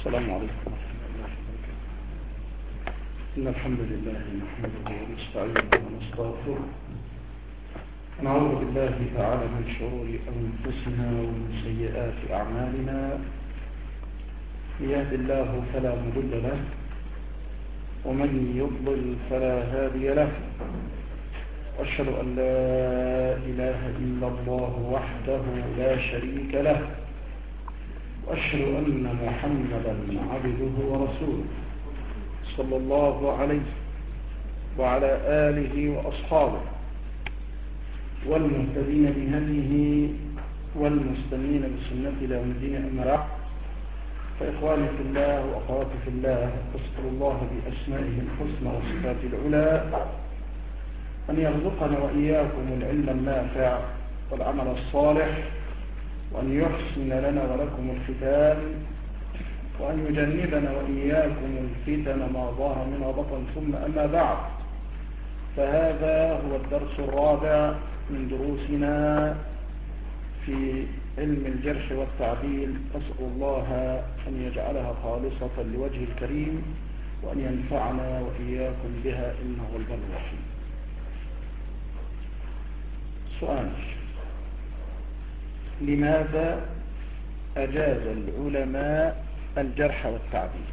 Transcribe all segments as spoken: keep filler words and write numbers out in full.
السلام عليكم ورحمة الله وبركاته. إن الحمد لله نحمده ونستعينه ونستغفره ونعوذ بالله تعالى من شرور أنفسنا ومن سيئات أعمالنا. من يهد الله فلا مضل له ومن يضلل فلا هادي له. أشهد أن لا إله إلا الله وحده لا شريك له، وأشهد أن محمدا عبده ورسوله صلى الله عليه وعلى آله وأصحابه والمهتدين بهديه والمستنين بسنته إلى يوم الدين. أما بعد، فإخواني في الله وأخواتي في الله، أسأل الله بأسمائه الحسنى وصفاته العلى أن يرزقنا وإياكم العلم النافع والعمل الصالح، وأن يحسن لنا ولكم الختام، وأن يجنبنا وإياكم الفتن ما ظهر منها بطن. ثم أما بعد، فهذا هو الدرس الرابع من دروسنا في علم الجرح والتعديل. أسأل الله أن يجعلها خالصة لوجه الكريم، وأن ينفعنا وإياكم بها، إنه هو البر الرحيم. سؤال: لماذا أجاز العلماء الجرح والتعديل؟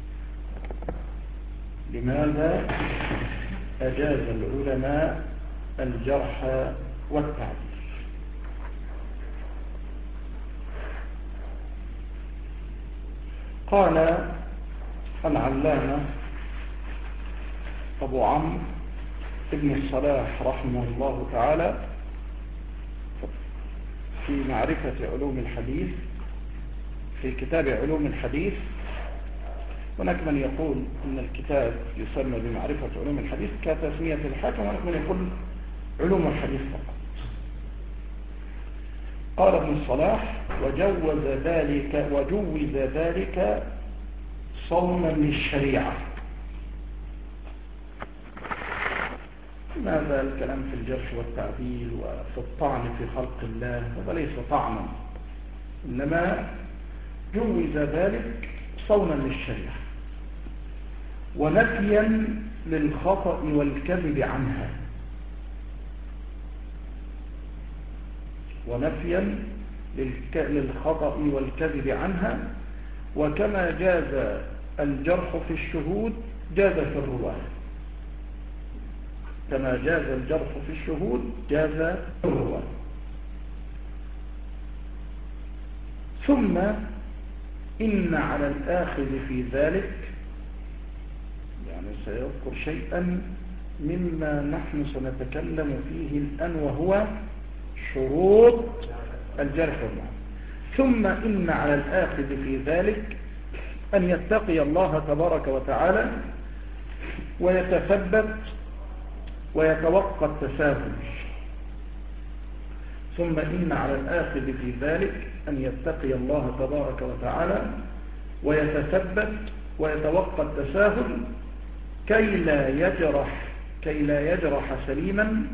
لماذا أجاز العلماء الجرح والتعديل؟ قال العلامة أبو عمرو ابن الصلاح رحمه الله تعالى في معرفة علوم الحديث، في كتاب علوم الحديث. هناك من يقول أن الكتاب يسمى بمعرفة علوم الحديث كتسمية الحاكم، وهناك من يقول علوم الحديث فقط. قال ابن الصلاح: وجوز ذلك وجوز ذلك صونا للشريعة. ماذا الكلام في الجرح والتعديل وفي الطعن في خلق الله؟ هذا ليس طعنا، إنما جوز ذلك صونا للشريعة ونفيا للخطأ والكذب عنها، ونفيا للخطأ والكذب عنها. وكما جاز الجرح في الشهود جاز في الرواة، كما جاز الجرح في الشهود جاز في الرواة. ثم إن على الآخذ في ذلك، يعني سيذكر شيئا مما نحن سنتكلم فيه الآن، وهو شروط الجرح والتعديل. ثم إن على الآخذ في ذلك أن يتقي الله تبارك وتعالى ويتثبت ويتوقى التساهل. ثم إن على الآخذ في ذلك أن يتقي الله تبارك وتعالى ويتثبت ويتوقى التساهل كي لا يجرح كي لا يجرح سليما.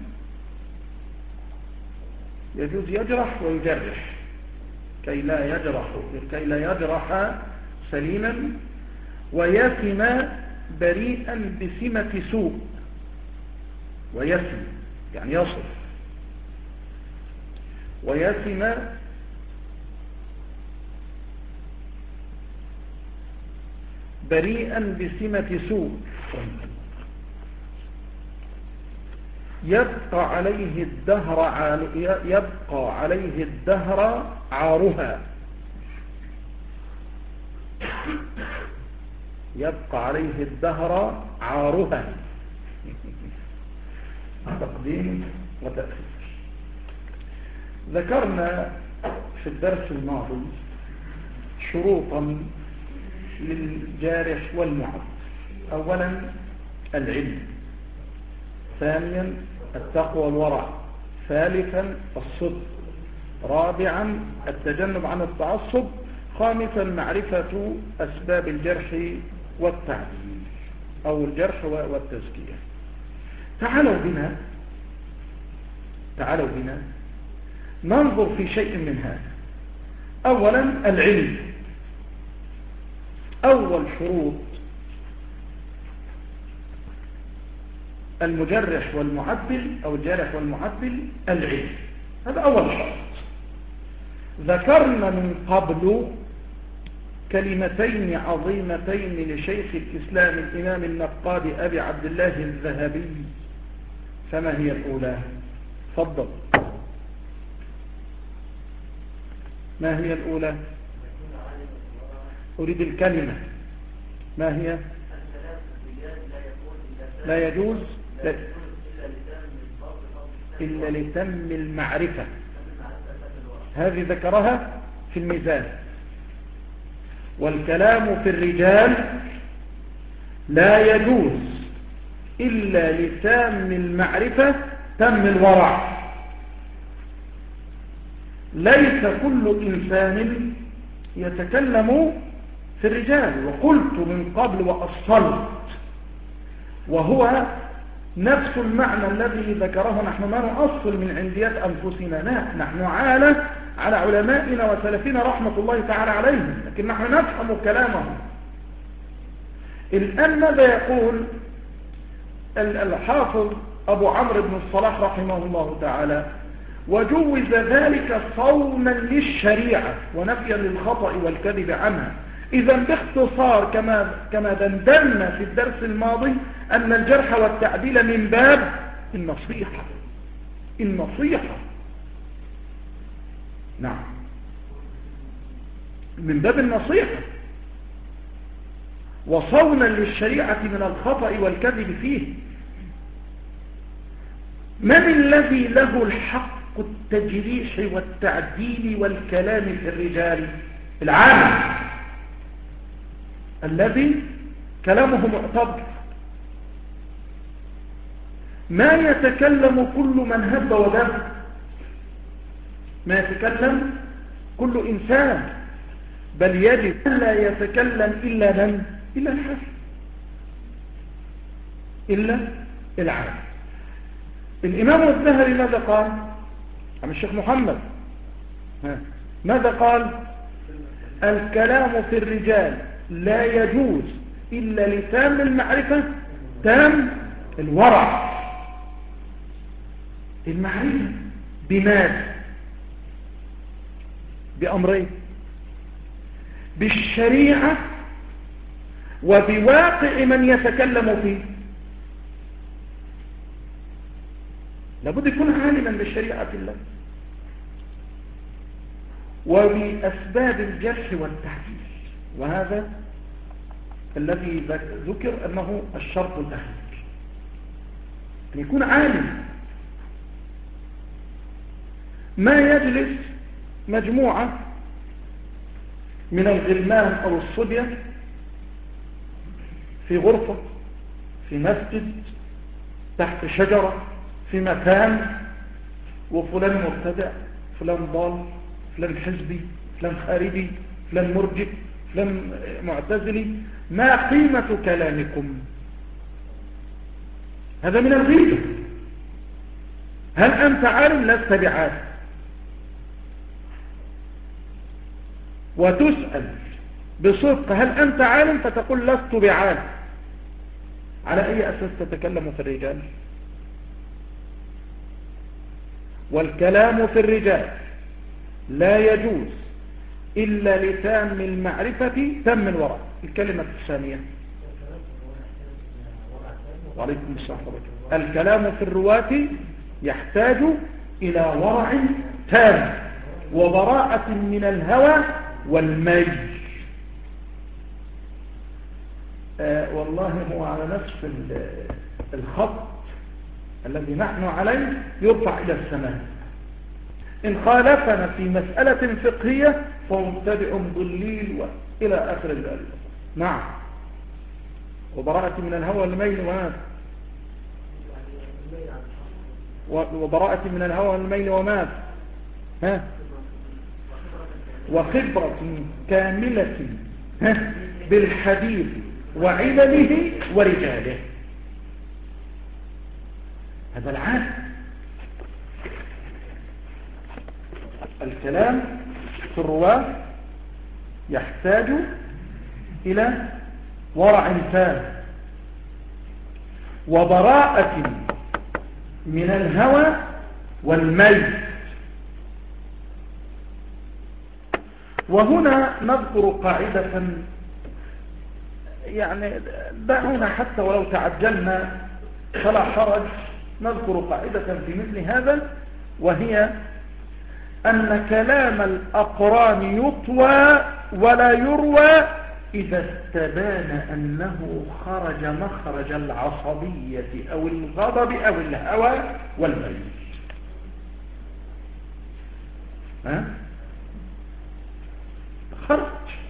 يجوز يجرح ويجرح، كي لا يجرح كي لا يجرح سليما ويثم بريئا بسمة سوء. ويثم يعني يصف، ويثم بريئا بسمة سوء يبقى عليه الدهر يبقى عليه الدهر عارها يبقى عليه الدهر عارها تقديم وتأخير. ذكرنا في الدرس الماضي شروطا للجارح والمعدل. أولا العلم، ثانيا التقوى والورع، ثالثا الصدق، رابعا التجنب عن التعصب، خامسا معرفة أسباب الجرح والتعديل أو الجرح والتزكية. تعالوا بنا تعالوا بنا ننظر في شيء من هذا. أولا العلم. أول شروط المجرح والمعدل أو الجارح والمعدل العلم، هذا أول شرط. ذكرنا من قبل كلمتين عظيمتين لشيخ الإسلام الإمام النقاد أبي عبد الله الذهبي، فما هي الأولى؟ تفضل. ما هي الأولى؟ أريد الكلمة. ما هي؟ لا يجوز لا إلا لتم المعرفة، هذه ذكرها في الميزان. والكلام في الرجال لا يجوز إلا لتام المعرفة تم الورع. ليس كل إنسان يتكلم في الرجال، وقلت من قبل وأصلت، وهو نفس المعنى الذي ذكره. نحن ما نؤصل من عنديات أنفسنا، لا، نحن عالة على علمائنا وسلفنا رحمة الله تعالى عليهم، لكن نحن نفهم كلامهم. الآن ماذا يقول الحافظ أبو عمرو بن الصلاح رحمه الله تعالى؟ وجوز ذلك صونا للشريعة ونفيا للخطأ والكذب عنها. إذا باختصار كما كما دندنا في الدرس الماضي أن الجرح والتعديل من باب النصيحة. النصيحة نعم، من باب النصيحة وصونا للشريعة من الخطأ والكذب فيه. من الذي له الحق التجريح والتعديل والكلام في الرجال؟ العالم الذي كلامه معتبر. ما يتكلم كل من هب ودب، ما يتكلم كل إنسان، بل يجب أن لا يتكلم إلا من؟ إلا الحافظ، إلا العالم. الإمام الذهبي ماذا قال؟ عن الشيخ محمد ها. ماذا قال؟ الكلام في الرجال لا يجوز إلا لتام المعرفة تام الورع. المعرفة بماذا؟ بأمرين: بالشريعة وبواقع من يتكلم فيه. لابد يكون عالما بشريعة الله وبأسباب الجرح والتعديل، وهذا الذي ذكر أنه الشرط الأخير، أن يكون عالم. ما يجلس مجموعة من الغلمان أو الصبية في غرفة، في مسجد، تحت شجرة، في مكان، وفلان مبتدع، فلان ضال، فلان حزبي، فلان خارجي، فلان مرجئ، فلان معتزلي. ما قيمة كلامكم؟ هذا من الغيبة. هل أنت عالم؟ لست بعالم. وتسأل بصدق هل أنت عالم؟ فتقول لست بعالم. على أي أساس تتكلم في الرجال؟ والكلام في الرجال لا يجوز إلا لتام المعرفة تم الورع. الكلمة الثانية، وعليكم السلام ورحمة الله. الكلام في الرواة يحتاج إلى ورع تام وبراءة من الهوى والميل. آه والله هو على نفس الخط الذي نحن عليه يرفع إلى السماء. إن خالفنا في مسألة فقهية فهو مبتدع ضليل إلى آخر ذلك. نعم. وبراءة من الهوى والميل وماذا؟ وبراءة من الهوى والميل وماذا؟ ها؟ وخبرة كاملة ها؟ بالحديث وعلمه ورجاله. هذا العام. الكلام في الرواة يحتاج إلى ورع تام وبراءة من الهوى والميل. وهنا نذكر قاعدة، يعني دعونا حتى ولو تعجلنا فلا حرج، نذكر قاعدة في مثل هذا، وهي أن كلام الأقران يطوى ولا يروى إذا استبان أنه خرج مخرج العصبية أو الغضب أو الهوى والميل. ها؟ خرج.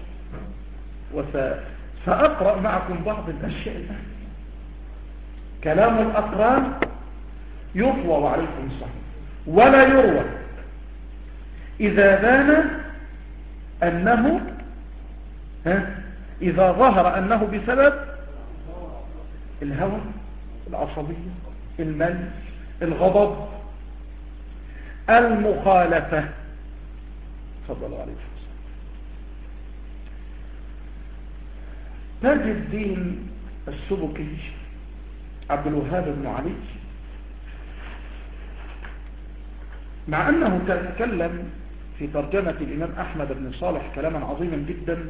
وسأقرأ معكم بعض الأشياء الآن. كلام الأقران يطوى وعليكم الصحيح ولا يروى إذا بان أنه ها إذا ظهر أنه بسبب الهوى، العصبية، الميل، الغضب، المخالفة. تفضلوا عليكم. تاج الدين السبكي عبد الوهاب بن علي، مع أنه تكلم في ترجمة الإمام أحمد بن صالح كلاما عظيما جدا،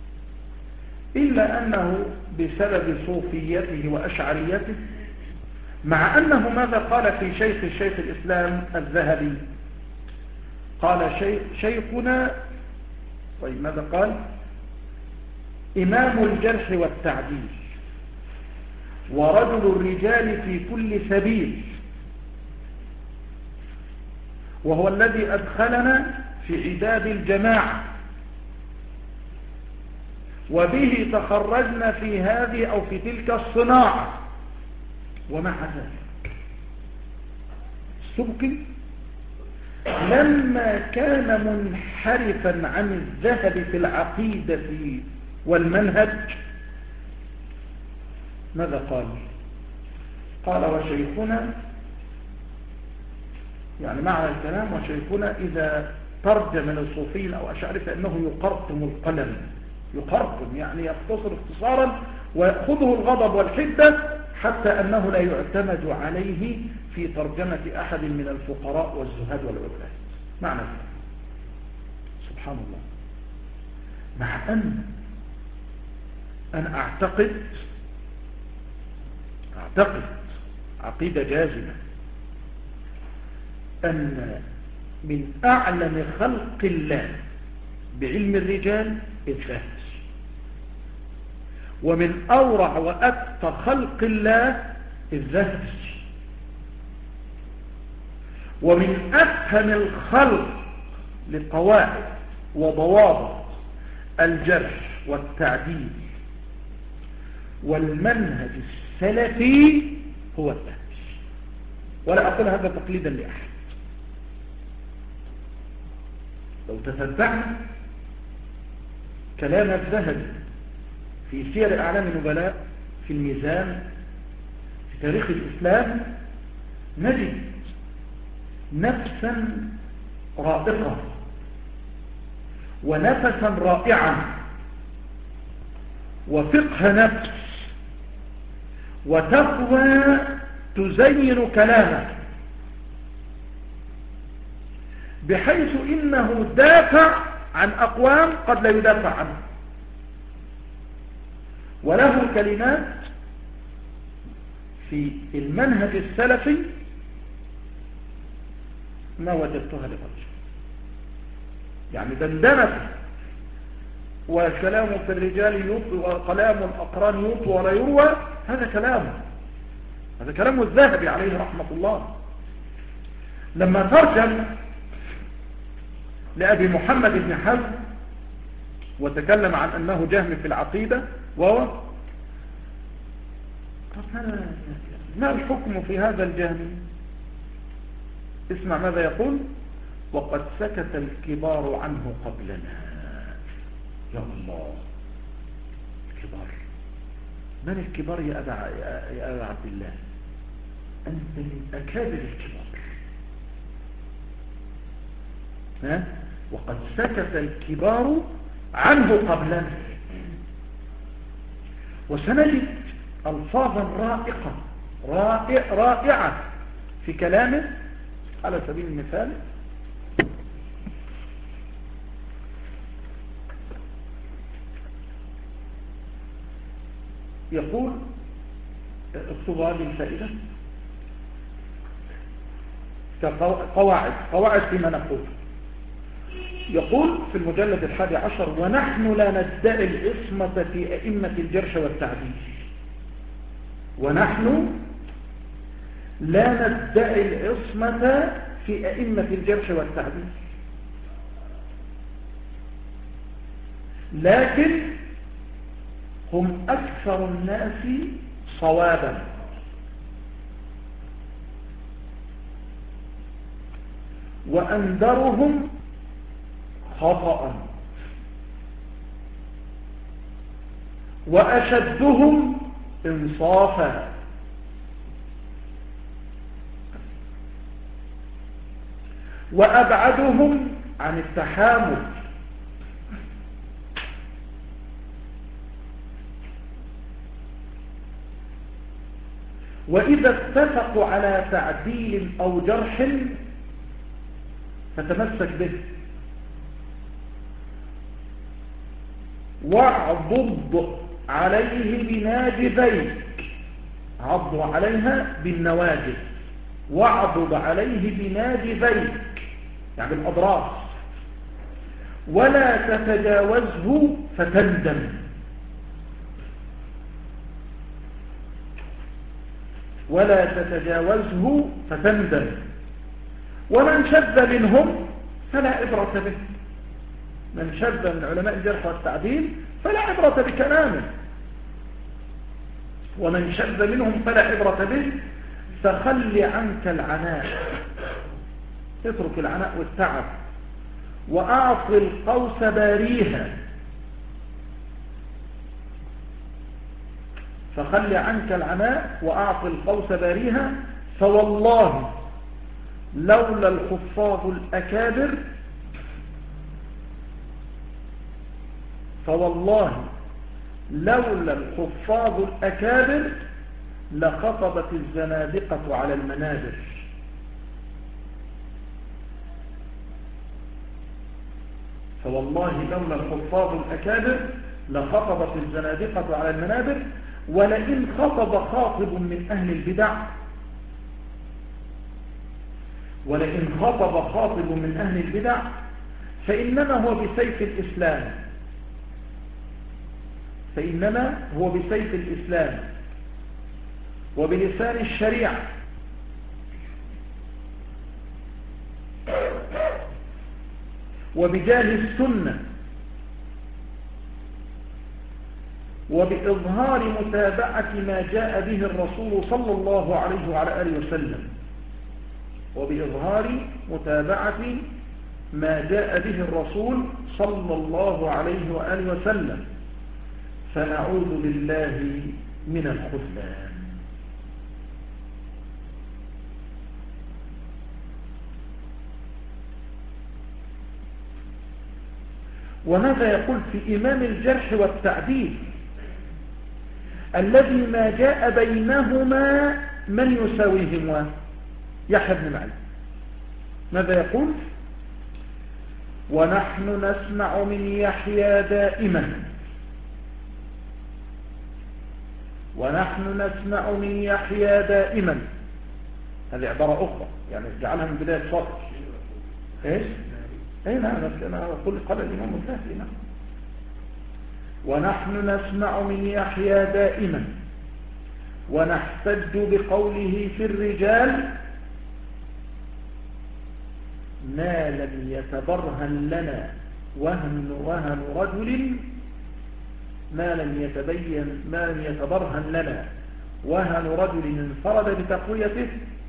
إلا أنه بسبب صوفيته وأشعريته، مع أنه ماذا قال في شيخ الشيخ الإسلام الذهبي؟ قال شيخ شيخنا، طيب ماذا قال؟ إمام الجرح والتعديل ورجل الرجال في كل سبيل، وهو الذي أدخلنا في عداد الجماعة، وبه تخرجنا في هذه أو في تلك الصناعة. ومع ذلك السبكي لما كان منحرفا عن الذهب في العقيدة والمنهج ماذا قال؟ قال وشيخنا، يعني معنى الكلام وشيخنا إذا ترجم من الصوفيين أو أشعري فإنه يقرطم القلم، يقرطم يعني يختصر اختصارا ويأخذه الغضب والحدة حتى أنه لا يعتمد عليه في ترجمة أحد من الفقراء والزهاد والعباد. معنى الكلام سبحان الله. مع أن أنا أعتقد أعتقد عقيدة جازمة أن من أعلم خلق الله بعلم الرجال الذهب، ومن أورع وأتقى خلق الله الذهب، ومن أفهم الخلق لقواعد وضوابط الجرح والتعديل والمنهج السلفي هو الذهب. ولا أقول هذا تقليدا لأحد. لو تتبعنا كلام الذهبي في سير أعلام النبلاء، في الميزان، في تاريخ الإسلام، نجد نفسا رائقة ونفسا رائعا وفقه نفس وتقوى تزين كلامه، بحيث إنه دافع عن أقوام قد لا يدافع عنه، وله كلمات في المنهج السلفي ما وجدتها لرجل، يعني دندنة وكلام في الرجال يطوى وكلام الأقران يطوى ولا يروى، هذا كلامه، هذا كلام الذهبي عليه رحمة الله. لما ترجم لأبي محمد بن حزم وتكلم عن أنه جهم في العقيدة، وهو ما الحكم في هذا الجهم؟ اسمع ماذا يقول: وقد سكت الكبار عنه قبلنا. يا الله، الكبار، من الكبار يا أبا, يا أبا عبد الله؟ أنت من أكابر الكبار. ها؟ وقد سكت الكبار عنه قبلنا. وسنجد ألفاظا رائقة رائع رائعة في كلامه. على سبيل المثال يقول، اكتبوا هذه الفائدة كقواعد قواعد فيما نقول. يقول في المجلد الحادي عشر: ونحن لا ندعي العصمة في أئمة الجرح والتعديل. ونحن لا ندعي العصمة في أئمة الجرح والتعديل، لكن هم أكثر الناس صوابا، وأندرهم خطأ، وأشدهم إنصافا، وأبعدهم عن التحامل، وإذا اتفقوا على تعديل أو جرح فتمسك به، واعضض عليه بناجذيك، عضوا عليها بالنواجذ، واعضض عليه بناجذيك يعني الأضراس، ولا تتجاوزه فتندم. ولا تتجاوزه فتندم. ومن شذ منهم فلا عبرة به. من شذ من علماء الجرح والتعديل فلا عبرة بكلامه. ومن شذ منهم فلا عبرة به. فخل عنك العناء، اترك العناء والتعب، وأعط القوس باريها. فخل عنك العناء وأعط القوس باريها. فوالله لولا الحفاظ الأكابر فوالله لولا الحفاظ الأكابر لخطبت الزنادقة على المنابر. فوالله لولا الحفاظ الأكابر لخطبت الزنادقة على المنابر. ولئن خطب خاطب من أهل البدع ولئن خطب خاطب من أهل البدع فإنما هو بسيف الإسلام فإنما هو بسيف الإسلام وبلسان الشريعة وبجاه السنة وبإظهار متابعة ما جاء به الرسول صلى الله عليه وعلى آله وسلم وبإظهار متابعة ما جاء به الرسول صلى الله عليه وآله وسلم. فنعوذ بالله من الخذلان. وماذا يقول في إمام الجرح والتعديل الذي ما جاء بينهما من يساويهما؟ يحيى بن معين. ماذا يقول؟ ونحن نسمع من يحيى دائما ونحن نسمع من يحيى دائما. هذه عبارة أخرى يعني جعلها من بداية سطر. إيش؟ أي نعم أنا أقول قال الإمام الكافي. نعم. ونحن نسمع من يحيى دائما ونحتج بقوله في الرجال ما لم يتبرهن لنا وهن وهن رجل ما لم يتبين ما لم يتبرهن لنا وهن رجل انفرد بتقويته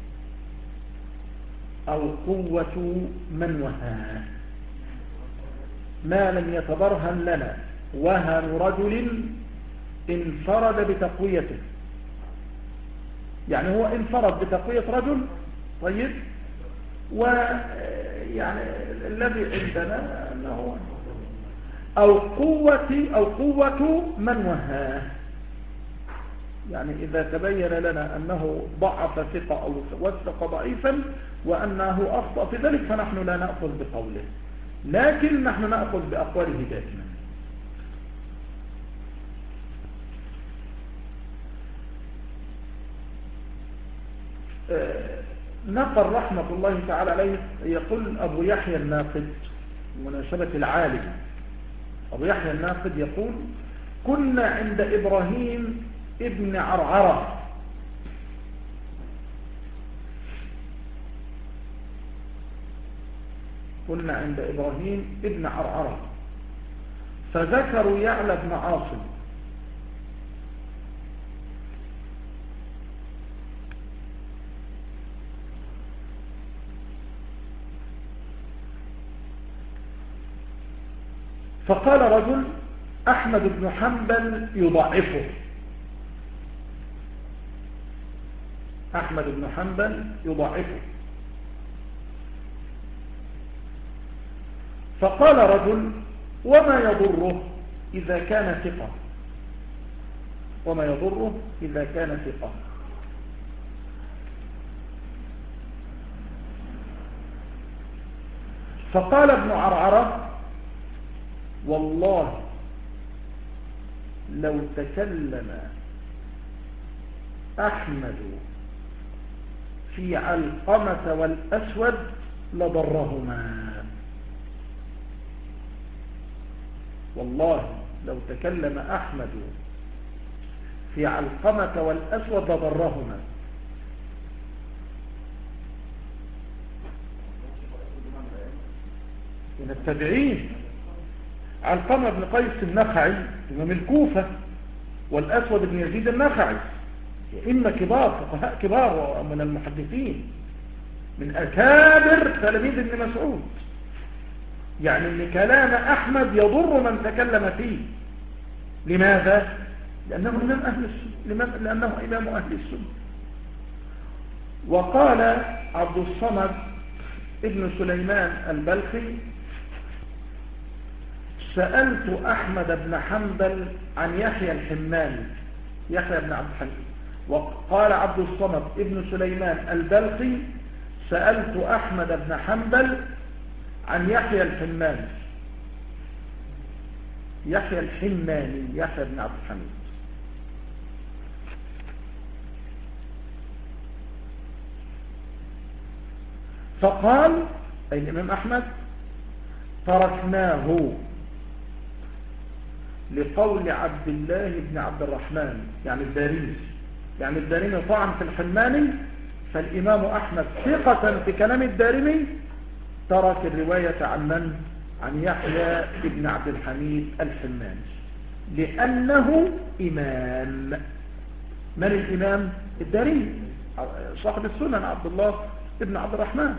أو قوة من وهاه. ما لم يتبرهن لنا وهن رجل انفرد بتقويته، يعني هو انفرد بتقوية رجل طيب، ويعني الذي عندنا أنه أو قوة أو قوة من وهاه. يعني إذا تبين لنا أنه ضعف ثقة أو وثق ضعيفا وأنه أخطأ في ذلك فنحن لا نأخذ بقوله، لكن نحن نأخذ بأقواله دائما. نقل رحمة الله تعالى عليه يقول أبو يحيى الناقد مناسبة العالم، أبو يحيى الناقد يقول: كنا عند إبراهيم ابن عرعرة كنا عند إبراهيم ابن عرعرة فذكروا يعلى بن عاصم فقال رجل: أحمد بن حنبل يضعفه. أحمد بن حنبل يضعفه. فقال رجل: وما يضره إذا كان ثقة وما يضره إذا كان ثقة فقال ابن عرعرة: والله لو تكلم أحمد في علقمة والأسود لضرهما. والله لو تكلم أحمد في علقمة والأسود لضرهما. من التابعين علقمة بن قيس النخعي إمام الكوفة، والأسود بن يزيد النخعي، إما كبار فقهاء كبار من المحدثين من أكابر تلاميذ ابن مسعود. يعني ان كلام أحمد يضر من تكلم فيه. لماذا؟ لأنه إمام أهل السنة، لأنه إمام أهل السنة. وقال عبد الصمد ابن سليمان البلخي: سألت أحمد بن حنبل عن يحيى الحماني، يحيى بن عبد الحميد. وقال عبد الصمد ابن سليمان البلخي: سألت أحمد بن حنبل عن يحيى الحماني. يحيى الحماني يحيى بن عبد الحميد. فقال أي الإمام أحمد: تركناه لقول عبد الله بن عبد الرحمن، يعني الدارمي، يعني الدارمي طعن في الحماني، فالإمام أحمد ثقة في كلام الدارمي ترك الرواية عن من؟ عن يحيى بن عبد الحميد الحماني، لأنه إمام. من الإمام؟ الدارمي صاحب السنن عبد الله بن عبد الرحمن.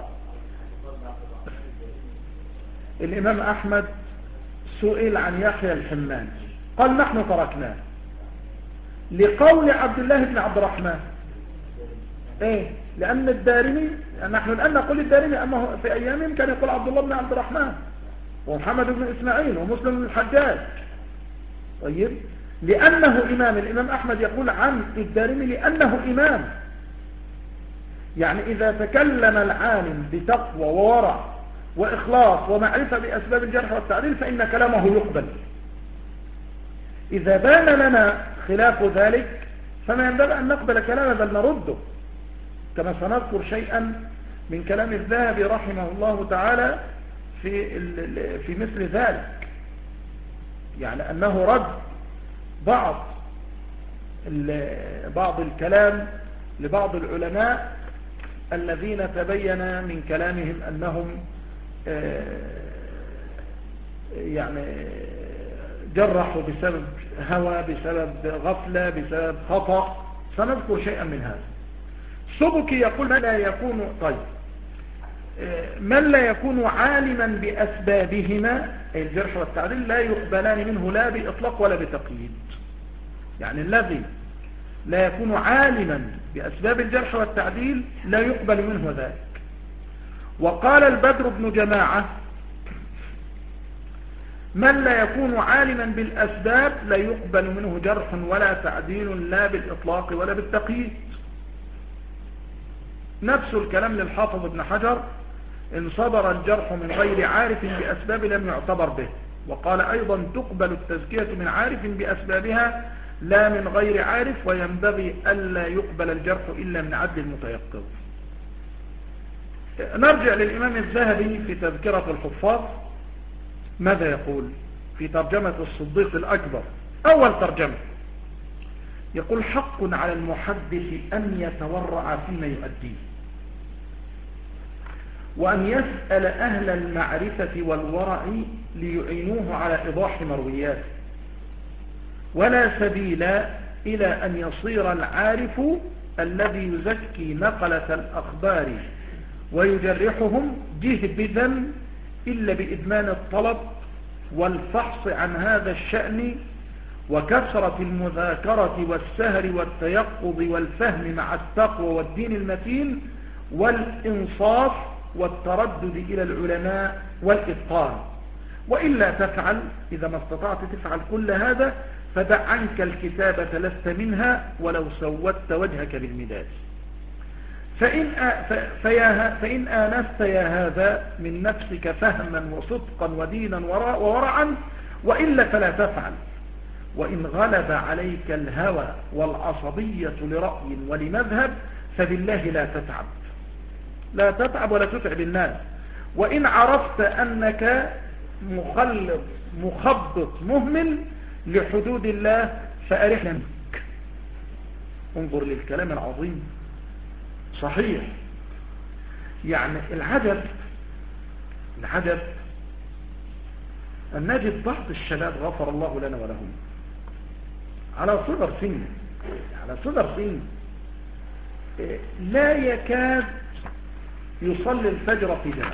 الإمام أحمد سئل عن يحيى الحماني قال: نحن تركناه لقول عبد الله بن عبد الرحمن. ايه؟ لأن الدارمي، نحن الآن نقول الدارمي، أما في أيامهم كان يقول عبد الله بن عبد الرحمن ومحمد بن إسماعيل ومسلم بن الحجاج. طيب، لأنه إمام. الإمام أحمد يقول عن الدارمي لأنه إمام. يعني إذا تكلم العالم بتقوى وورع وإخلاص ومعرفة بأسباب الجرح والتعديل فإن كلامه يقبل. إذا بان لنا خلاف ذلك فما ينبغي أن نقبل كلامه بل نرده، كما سنذكر شيئا من كلام الذهبي رحمه الله تعالى في في مثل ذلك، يعني أنه رد بعض بعض الكلام لبعض العلماء الذين تبين من كلامهم أنهم يعني جرحوا بسبب هوى، بسبب غفلة، بسبب خطأ. سنذكر شيئا من هذا. السبكي يقول: من لا يكون طيب من لا يكون عالما بأسبابهما أي الجرح والتعديل لا يقبلان منه لا بإطلاق ولا بتقييد. يعني الذي لا يكون عالما بأسباب الجرح والتعديل لا يقبل منه ذلك. وقال البدر بن جماعة: من لا يكون عالما بالأسباب لا يقبل منه جرح ولا تعديل لا بالإطلاق ولا بالتقييد. نفس الكلام للحافظ ابن حجر: إن صدر الجرح من غير عارف بأسباب لم يعتبر به. وقال أيضا: تقبل التزكية من عارف بأسبابها لا من غير عارف، وينبغي ألا يقبل الجرح إلا من عدل متيقظ. نرجع للإمام الذهبي في تذكرة الحفاظ، ماذا يقول في ترجمة الصديق الأكبر؟ أول ترجمة يقول: حق على المحدث أن يتورع فيما يؤديه، وأن يسأل أهل المعرفة والورع ليعينوه على إيضاح مروياته، ولا سبيل إلى أن يصير العارف الذي يزكي نقلة الأخبار ويجرحهم جهبذا إلا بإدمان الطلب والفحص عن هذا الشأن وكثرة المذاكرة والسهر والتيقظ والفهم مع التقوى والدين المتين والإنصاف والتردد إلى العلماء والإتقان. وإلا تفعل، إذا ما استطعت تفعل كل هذا، فدع عنك الكتابة لست منها ولو سودت وجهك بالمداد. فإن, فإن آنست يا هذا من نفسك فهما وصدقا ودينا وورعا، وإلا فلا تفعل. وإن غلب عليك الهوى والعصبية لرأي ولمذهب فبالله لا تتعب، لا تتعب ولا تتعب الناس. وإن عرفت أنك مخلط مخبط مهمل لحدود الله فأرح منك. انظر للكلام العظيم. صحيح، يعني العجب العجب أن نجد بعض الشباب غفر الله لنا ولهم على صغر سن على صغر سن لا يكاد يصلي الفجر في جماعة.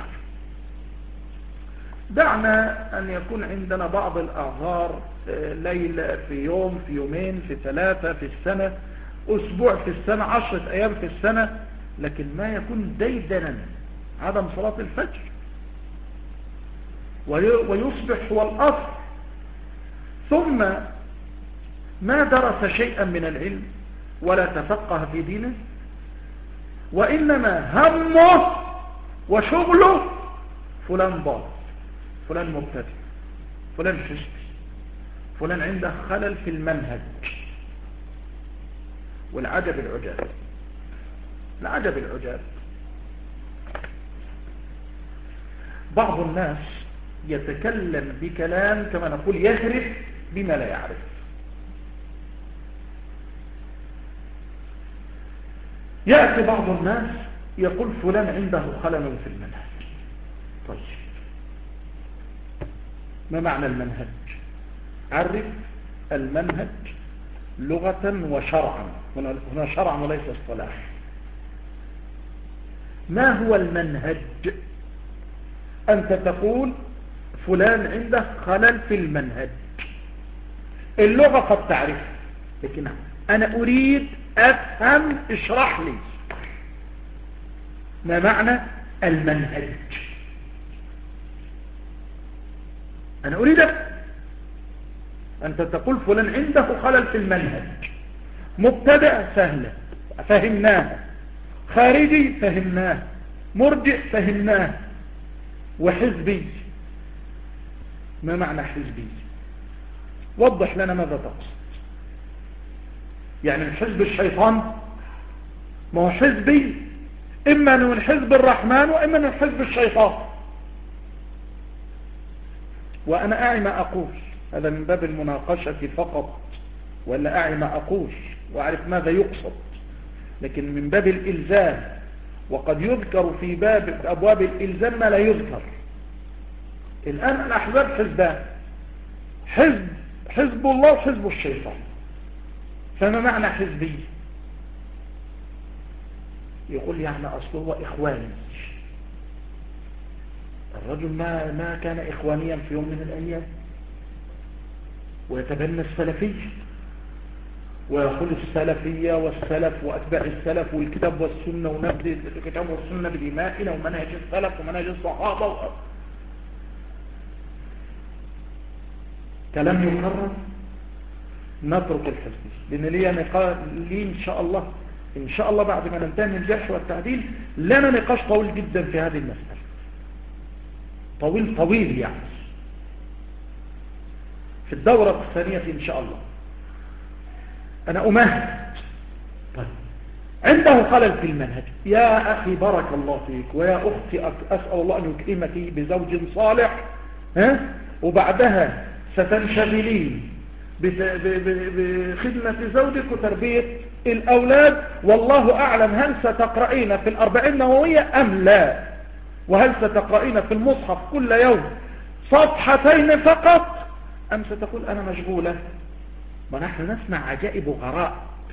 دعنا أن يكون عندنا بعض الأعذار، ليلة في يوم في يومين في ثلاثة في السنة، أسبوع في السنة، عشرة أيام في السنة، لكن ما يكون ديدنا عدم صلاة الفجر ويصبح هو الأصل، ثم ما درس شيئا من العلم ولا تفقه في دينه، وإنما همه وشغله فلان ضال، فلان مبتدئ، فلان حزبي، فلان عنده خلل في المنهج. والعجب العجاب العجب العجاب بعض الناس يتكلم بكلام كما نقول يهرب بما لا يعرف. يأتي بعض الناس يقول فلان عنده خلل في المنهج. طيب، ما معنى المنهج؟ عرف المنهج لغة وشرعا، هنا شرعا وليس اصطلاح. ما هو المنهج؟ أنت تقول فلان عنده خلل في المنهج، اللغة قد تعرف، لكن أنا أريد أفهم، اشرح لي ما معنى المنهج. أنا أريد أفهم. أنت تقول فلان عنده خلل في المنهج، مبتدأ سهلة فهمناه، خارجي فهمناه، مرجئ فهمناه، وحزبي. ما معنى حزبي؟ وضح لنا ماذا تقصد. يعني من حزب الشيطان؟ ما هو حزبي إما من حزب الرحمن وإما من حزب الشيطان. وأنا أعي ما أقول، هذا من باب المناقشة فقط، ولا أعي ما أقول وأعرف ماذا يقصد، لكن من باب الإلزام. وقد يذكر في باب أبواب الإلزام ما لا يذكر. الآن الأحزاب حزبان، حزب حزب الله وحزب الشيطان. فما معنى حزبي؟ يقول يعني أصله هو إخواني. الرجل ما, ما كان إخوانيا في يوم من الأيام، ويتبنى السلفية ويقول السلفية والسلف وأتباع السلف والكتاب والسنة ونبذ الكتاب والسنة بدمائنا ومنهج السلف ومنهج الصحابة و... كلام يكرر نترك الحزبية، لأن لي نقاش لي إن شاء الله إن شاء الله بعد ما ننتهي من الجرح والتعديل لنا نقاش طويل جدا في هذه المسألة، طويل طويل يعني في الدورة الثانية إن شاء الله. أنا أمهد. طيب عنده خلل في المنهج. يا أخي بارك الله فيك ويا أختي أسأل الله أن يكرمك بزوج صالح، ها؟ وبعدها ستنشغلين بخدمة زوجك وتربية الأولاد، والله أعلم هل ستقرأين في الأربعين النووية أم لا، وهل ستقرأين في المصحف كل يوم صفحتين فقط أم ستقول أنا مشغولة. ونحن نسمع عجائب وغرائب،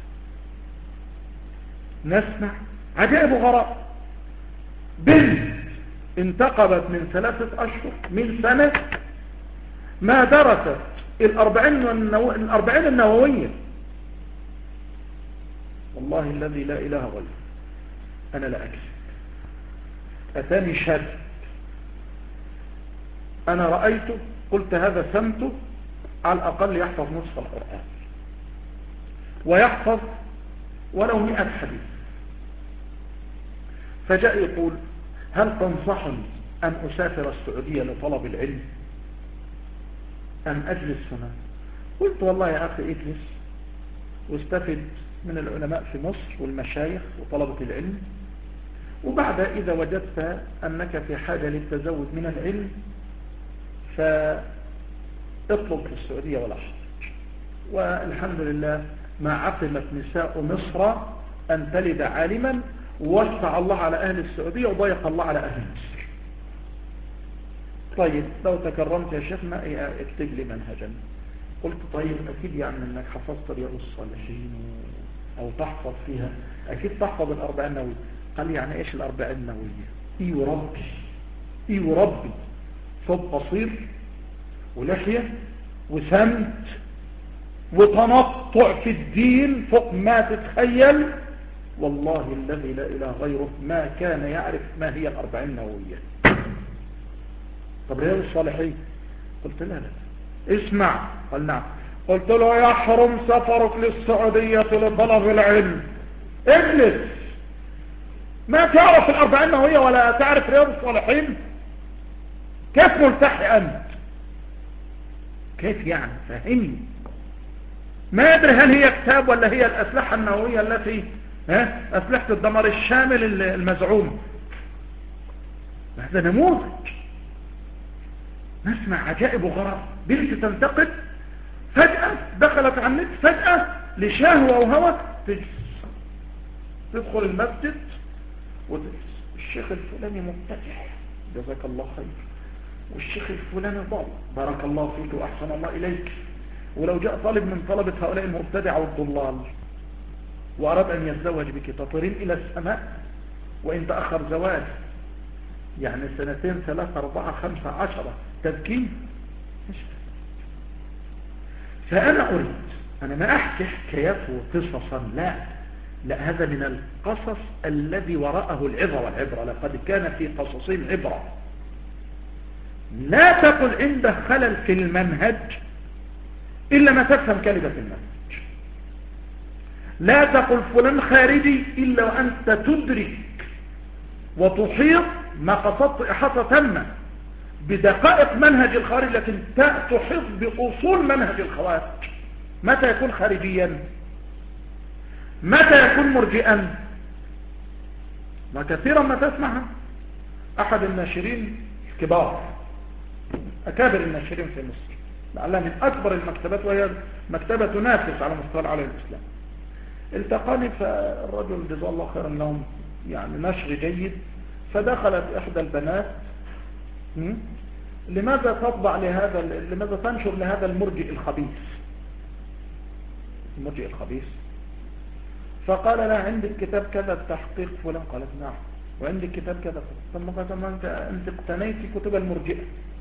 نسمع عجائب وغرائب. بنت انتقبت من ثلاثة أشهر من سنة ما درست الأربعين, والنو... الأربعين النووية، والله الذي لا إله غيره أنا لا أكذب. أتاني شاب أنا رأيته قلت هذا سمته على الأقل يحفظ نصف القرآن ويحفظ ولو مئة حديث، فجاء يقول هل تنصحني أن أسافر السعودية لطلب العلم أم أجلس هنا؟ قلت والله يا أخي اجلس واستفد من العلماء في مصر والمشايخ وطلبة العلم، وبعد إذا وجدت أنك في حاجة للتزود من العلم فاطلب في السعودية ولا حرج. والحمد لله ما عقمت نساء مصر أن تلد عالما، ووسع الله على أهل السعودية وضيق الله على أهل مصر. طيب لو تكرمت يا شيخنا اكتب لي منهجا. قلت طيب أكيد يعني أنك حفظت رياض الصالحين أو تحفظ فيها، أكيد تحفظ الأربعين النووية. قال يعني إيش الأربعين النووية؟ إيه ربي إيه ربي صوت قصير ولحية وسمت وتنطع في الدين فوق ما تتخيل، والله الذي لا إله غيره ما كان يعرف ما هي الأربعين النووية. طب رياض الصالحين؟ قلت لا لا اسمع. قال نعم. قلت له يحرم سفرك للسعودية لطلب العلم، اجلس. ما تعرف الأربعين النووية ولا تعرف رياض الصالحين؟ كيف ملتحي أنت؟ كيف يعني؟ فهمني. ما أدري هل هي كتاب ولا هي الأسلحة النووية التي ها أسلحة الدمار الشامل المزعوم. هذا نموذج. نسمع عجائب وغرائب. بنت تنتقد فجأة دخلت على النت فجأة لشهوة وهوى تجلس تدخل المسجد وتجلس الشيخ الفلاني مبتدع جزاك الله خير، والشيخ الفلاني ضال بارك الله فيك وأحسن الله إليك. ولو جاء طالب من طلبة هؤلاء المبتدع والضلال وأراد أن يتزوج بك تطيرين إلى السماء، وإن تأخر زواج يعني سنتين ثلاثة أربعة خمسة عشرة تذكين. فأنا أريد أنا ما أحكي حكايات وقصصا، لا لا هذا من القصص الذي وراءه العبرة والعبرة. لقد كان في قصصين عبرة. لا تقل عندك خلل في المنهج إلا ما تفهم كلمة المنهج. لا تقل فلان خارجي إلا وأنت تدرك وتحيط ما قصدت إحاطة تامة بدقائق منهج الخارج، لكن تحيط بأصول منهج الخوارج. متى يكون خارجيا؟ متى يكون مرجئا؟ ما كثيرا ما تسمع أحد الناشرين الكبار أكابر الناشرين في مصر لعلها من أكبر المكتبات وهي مكتبة تنافس على مستوى العالم الإسلامي، التقاني فالرجل جزاه الله خيرا لهم يعني نشر جيد، فدخلت إحدى البنات لماذا تطبع لهذا لماذا تنشر لهذا المرجئ الخبيث المرجئ الخبيث فقال لا عندك كتاب كذا التحقيق فلان. قالت نعم وعندك كتاب كذا. ثم قالت انت انت اقتنيت كتب المرجئه.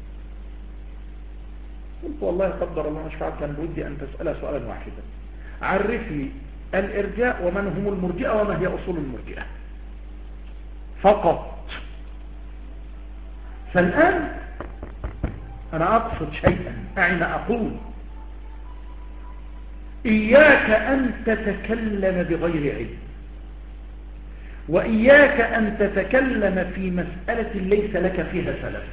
قلت والله قدر الله مش فعل، كان بودي ان تسأل سؤالا واحدا، عرفني الارجاء ومن هم المرجئه وما هي اصول المرجئه فقط. فالان انا اقصد شيئا اين اقول إياك أن تتكلم بغير علم، وإياك أن تتكلم في مسألة ليس لك فيها سلف.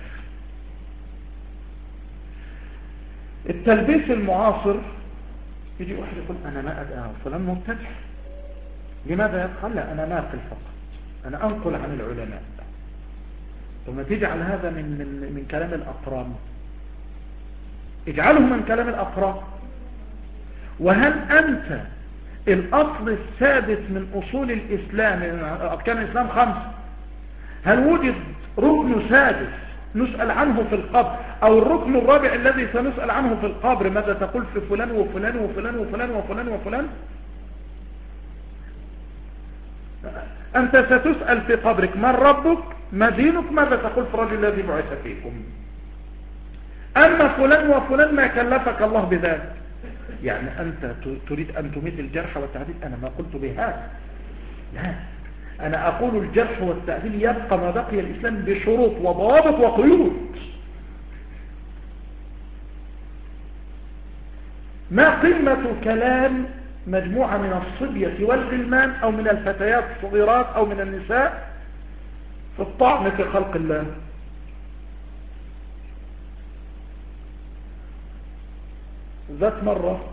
التلبيس المعاصر يجي واحد يقول أنا ما أدعى فلان مبتدع، لماذا يقول لا أنا ناقل فقط، أنا أنقل عن العلماء. ثم تجعل هذا من, من, من كلام الأقرام، اجعله من كلام الأقرام. وهل أنت الأصل السادس من أصول الإسلام، أركان الإسلام خمس، هل وجد ركن سادس نسأل عنه في القبر، أو الركن الرابع الذي سنسأل عنه في القبر ماذا تقول في فلان وفلان وفلان وفلان وفلان وفلان؟ أنت ستسأل في قبرك من ربك، ما دينك، ماذا تقول في الرجل الذي بعث فيكم. أما فلان وفلان ما كلفك الله بذلك. يعني أنت تريد أن تميت الجرح والتعديل، أنا ما قلت بهذا، لا، أنا أقول الجرح والتعديل يبقى ما بقي الإسلام بشروط وضوابط وقيود. ما قيمة كلام مجموعة من الصبية والغلمان أو من الفتيات الصغيرات أو من النساء في الطعن في خلق الله؟ ذات مرة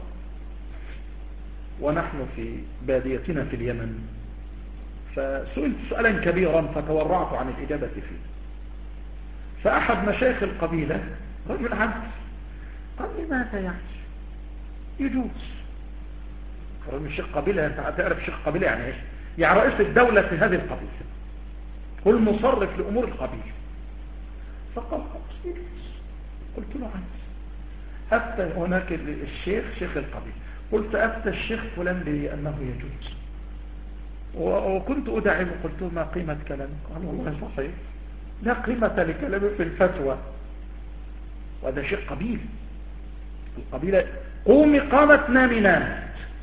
ونحن في باديتنا في اليمن، فسئلت سؤالا كبيرا فتورعت عن الإجابة فيه. فأحد مشايخ القبيلة رجل عبد قال لي ماذا يعني يجوز؟ رجل شيخ قبيلة، انت تعرف شيخ قبيلة يعني ايش؟ يعني رئيس الدولة في هذه القبيلة، كل مصرف لأمور القبيلة. فقال خلاص يجوز. قلت له عايز أفتى هناك الشيخ شيخ القبيلة، قلت أفتى الشيخ فلان بأنه يجوز، وكنت أدعم قلت له ما قيمة كلامك؟ قال والله صحيح، لا قيمة لكلامه في الفتوى، وهذا شيخ قبيل. القبيلة قومي قامت نامي نامت،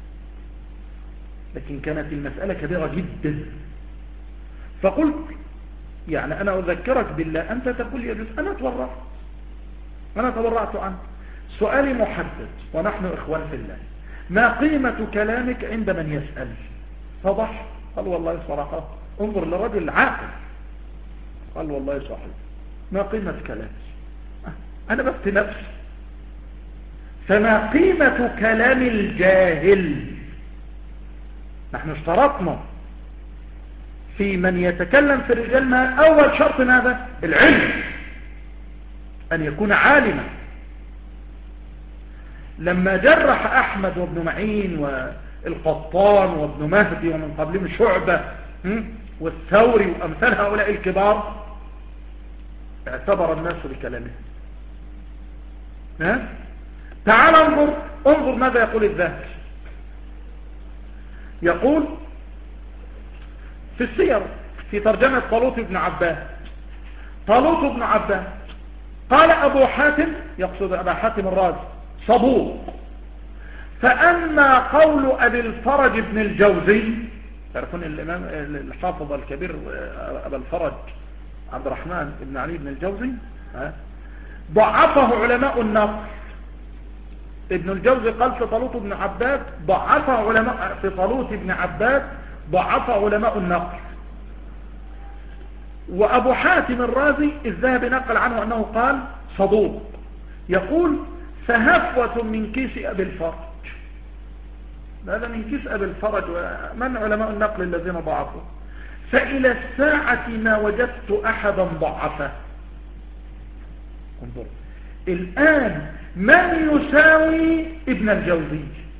لكن كانت المسألة كبيرة جدا. فقلت يعني أنا أذكرك بالله، أنت تقول يجوز، أنا تورعت أنا تورعت عنه. سؤالي محدد ونحن إخوان في الله، ما قيمة كلامك عند من يسأل؟ فضح قال والله صراحة انظر لرجل عاقل، قال والله صحيح ما قيمة كلامي؟ أنا بفتي نفسي. فما قيمة كلام الجاهل؟ نحن اشترطنا في من يتكلم في الرجال ما أول شرط هذا العلم، أن يكون عالما. لما جرح أحمد وابن معين والقطان وابن مهدي ومن قبلهم شعبة والثوري وأمثال هؤلاء الكبار، اعتبر الناس بكلامه. ها؟ تعال انظر انظر ماذا يقول الذهبي. يقول في السير في ترجمة طالوت بن عباس، طالوت بن عباس قال أبو حاتم، يقصد أبا حاتم الرازي، صبور. فأما قول أبي الفرج بن الجوزي، تعرفون الإمام الحافظ الكبير أبا الفرج عبد الرحمن بن علي بن الجوزي، ضعفه علماء النقل. ابن الجوزي قال في طالوت بن عباس ضعفه علماء، في طالوت بن عباس ضعفه علماء النقل. وأبو حاتم الرازي الذهبي نقل عنه أنه قال صدوق. يقول فهفوة من كيس أبي الفرج، هذا من كيس أبي الفرج، ومن علماء النقل الذين ضعفوا. فإلى الساعة ما وجدت أحدا ضعفه. انظر الآن من يساوي ابن الجوزي؟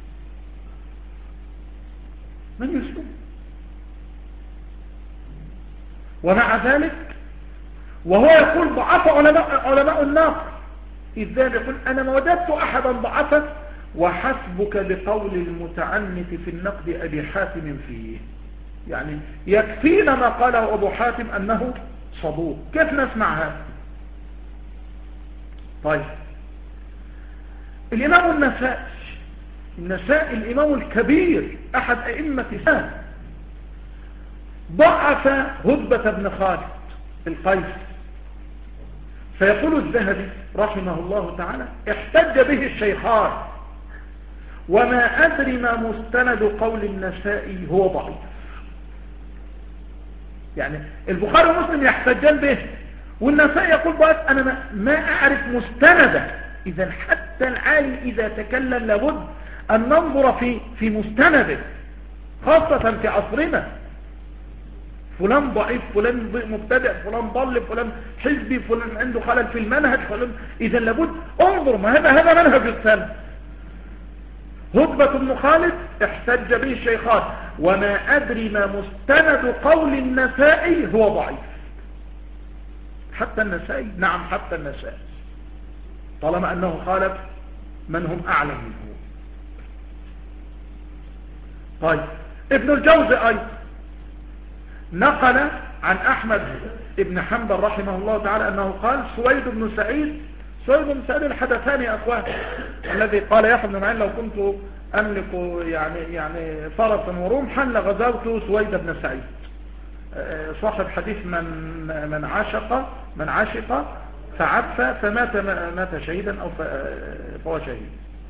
من يساوي؟ ومع ذلك وهو يقول ضعف علماء, علماء النقل، إذ يقول أنا ما وجدت أحدا ضعفه، وحسبك بقول المتعنت في النقد أبي حاتم فيه. يعني يكفينا ما قاله أبو حاتم أنه صدوق. كيف نسمع هذا؟ طيب الإمام النسائي، النسائي الإمام الكبير أحد أئمة الإسلام، ضعف هدبة بن خالد القيس. فيقول الذهبي رحمه الله تعالى احتج به الشيخان، وما أدري ما مستند قول النسائي هو ضعيف. يعني البخاري ومسلم يحتجان به، والنسائي يقول ضعيف. أنا ما أعرف مستنده. إذا حتى العالم إذا تكلم لابد أن ننظر في في مستنده، خاصة في عصرنا. فلان ضعيف، فلان مبتدع، فلان ضل، فلان حزبي، فلان عنده خلل في المنهج، فلان. إذا لابد انظر، ما هذا هذا منهج السلف. هدبة بن خالد احتج به الشيخان، وما أدري ما مستند قول النسائي هو ضعيف. حتى النسائي، نعم حتى النسائي، طالما أنه خالف من هم أعلم منه. طيب ابن الجوزي أيضا نقل عن أحمد بن حنبل رحمه الله تعالى أنه قال سويد بن سعيد، سويد بن سعيد الحدثان يا أخوان، الذي قال يحيى بن معين لو كنت أملك يعني يعني فرسا ورمحا لغزوت سويد بن سعيد، صاحب حديث من من عاشق من عاشق فعف فمات مات شهيدا أو فهو شهيد.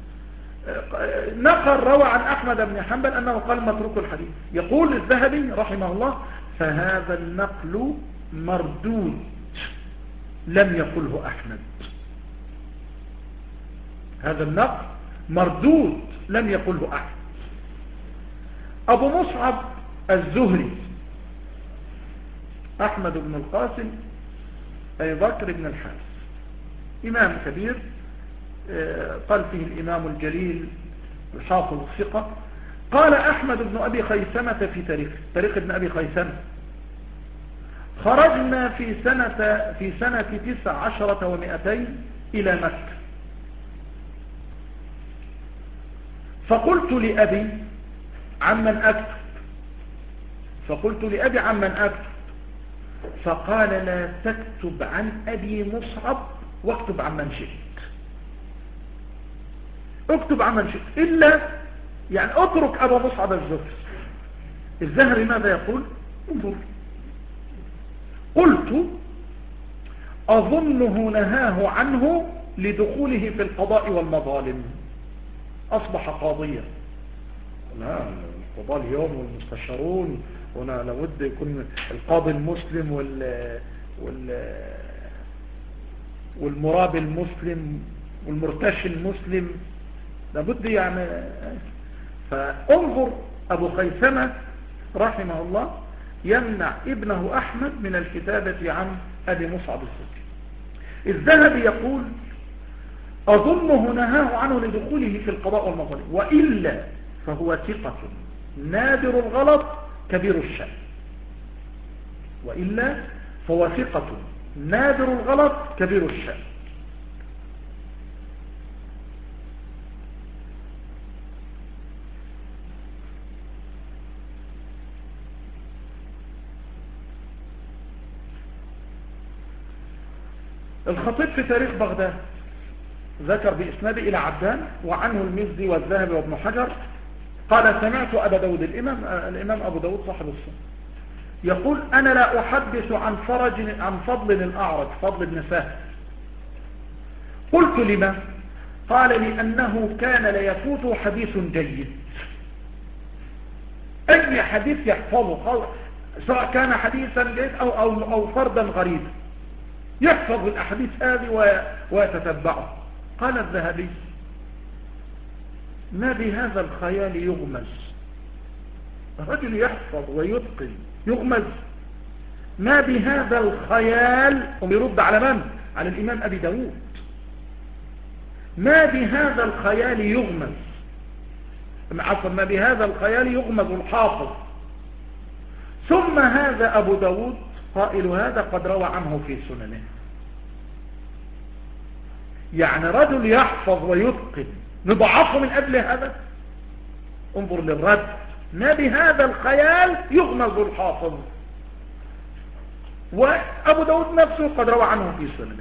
نقل روى عن أحمد بن حنبل أنه قال متروك الحديث. يقول الذهبي رحمه الله فهذا النقل مردود لم يقله أحمد. هذا النقل مردود لم يقله أحمد. أبو مصعب الزهري أحمد بن القاسم أي بكر بن الحارث، إمام كبير، قال فيه الإمام الجليل الحافظ الثقة. قال أحمد بن أبي خيثمة في تاريخ تاريخ ابن أبي خيثمة خرجنا في سنة في سنة تسع عشرة ومئتين إلى مكة، فقلت لأبي عمن أكتب فقلت لأبي عمن أكتب فقال لا تكتب عن أبي مصعب واكتب عن من شئت، اكتب عن من شئت إلا يعني اترك أبا مصعب الزهري. الزهري ماذا يقول؟ انظر، قلت أظنه نهاه عنه لدخوله في القضاء والمظالم، أصبح قاضيا. لا القضاء اليوم والمستشارون هنا لابد يكون القاضي المسلم وال وال والمرابي المسلم والمرتشي المسلم، لابد يعني. فانظر أبو خيثمة رحمه الله يمنع ابنه أحمد من الكتابة عن أبي مصعب الزهري. الذهبي يقول أظنه نهاه عنه لدخوله في القضاء والمظالم، وإلا فهو ثقة نادر الغلط كبير الشأن، وإلا فهو ثقة نادر الغلط كبير الشأن. الخطيب في تاريخ بغداد ذكر بإسناده إلى عبدان وعنه المزي والذهبي وابن حجر قال سمعت أبا داود الإمام, الإمام أبو داود صاحب السنة يقول أنا لا أحدث عن فرج عن فضل الأعرج فضل بن سهل. قلت لما؟ قال لأنه كان ليفوت حديث جيد، أي حديث يحفظه سواء كان حديثا جيد أو, أو, أو فردا غريبا يحفظ الأحاديث هذه ويتتبعه. قال الذهبي ما بهذا الخيال يغمز، الرجل يحفظ ويتقن يغمز، ما بهذا الخيال، ويرد على من؟ على الإمام أبي داود، ما بهذا الخيال يغمز، عفوا ما بهذا الخيال يغمز الحافظ. ثم هذا أبو داود قائل هذا قد روى عنه في سننه. يعني رجل يحفظ ويتقن نضعفه من أجل هذا؟ انظر للرد، ما بهذا الخيال يغمز الحافظ، وأبو داود نفسه قد روى عنه في سننه.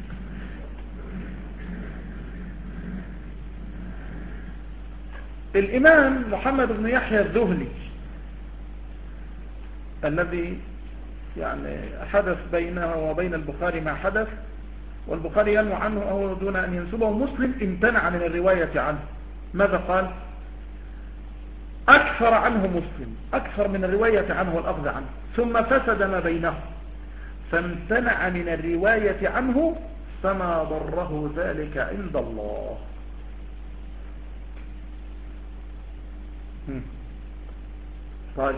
الإمام محمد بن يحيى الذهلي الذي يعني حدث بينه وبين البخاري ما حدث، والبخاري ينوى عنه أو دون أن ينسبه، مسلم امتنع من الرواية عنه ماذا قال؟ أكثر عنه مسلم، أكثر من الرواية عنه والأخذ عنه، ثم فسد ما بينه فامتنع من الرواية عنه فما ضره ذلك عند الله. طيب،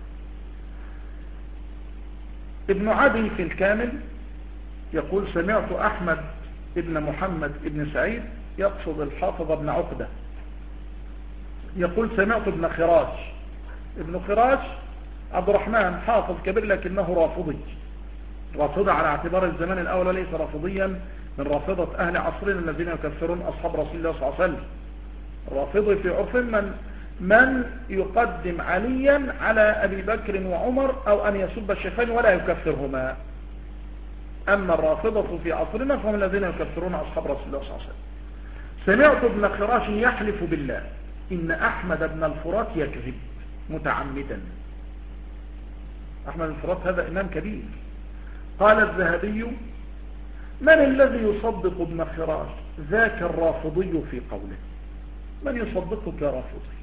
ابن عدي في الكامل يقول سمعت أحمد ابن محمد ابن سعيد يقصد الحافظ ابن عقدة يقول سمعت ابن خراش. ابن خراش عبد الرحمن حافظ كبير لكنه رافضي، رافضة على اعتبار الزمان الأول، ليس رافضيا من رافضة أهل عصرنا الذين يكفرون أصحاب رسول الله صلى الله عليه وسلم. الرافضي في عرف من من يقدم عليا على أبي بكر وعمر أو أن يسب الشيخين ولا يكفرهما. أما الرافضة في عصرنا فهم الذين يكفرون أصحاب رسول الله صلى الله عليه وسلم. سمعت ابن خراش يحلف بالله إن أحمد بن الفرات يكذب متعمدا. أحمد بن الفرات هذا إمام كبير. قال الذهبي من الذي يصدق ابن خراش؟ ذاك الرافضي في قوله. من يصدقك يا رافضي؟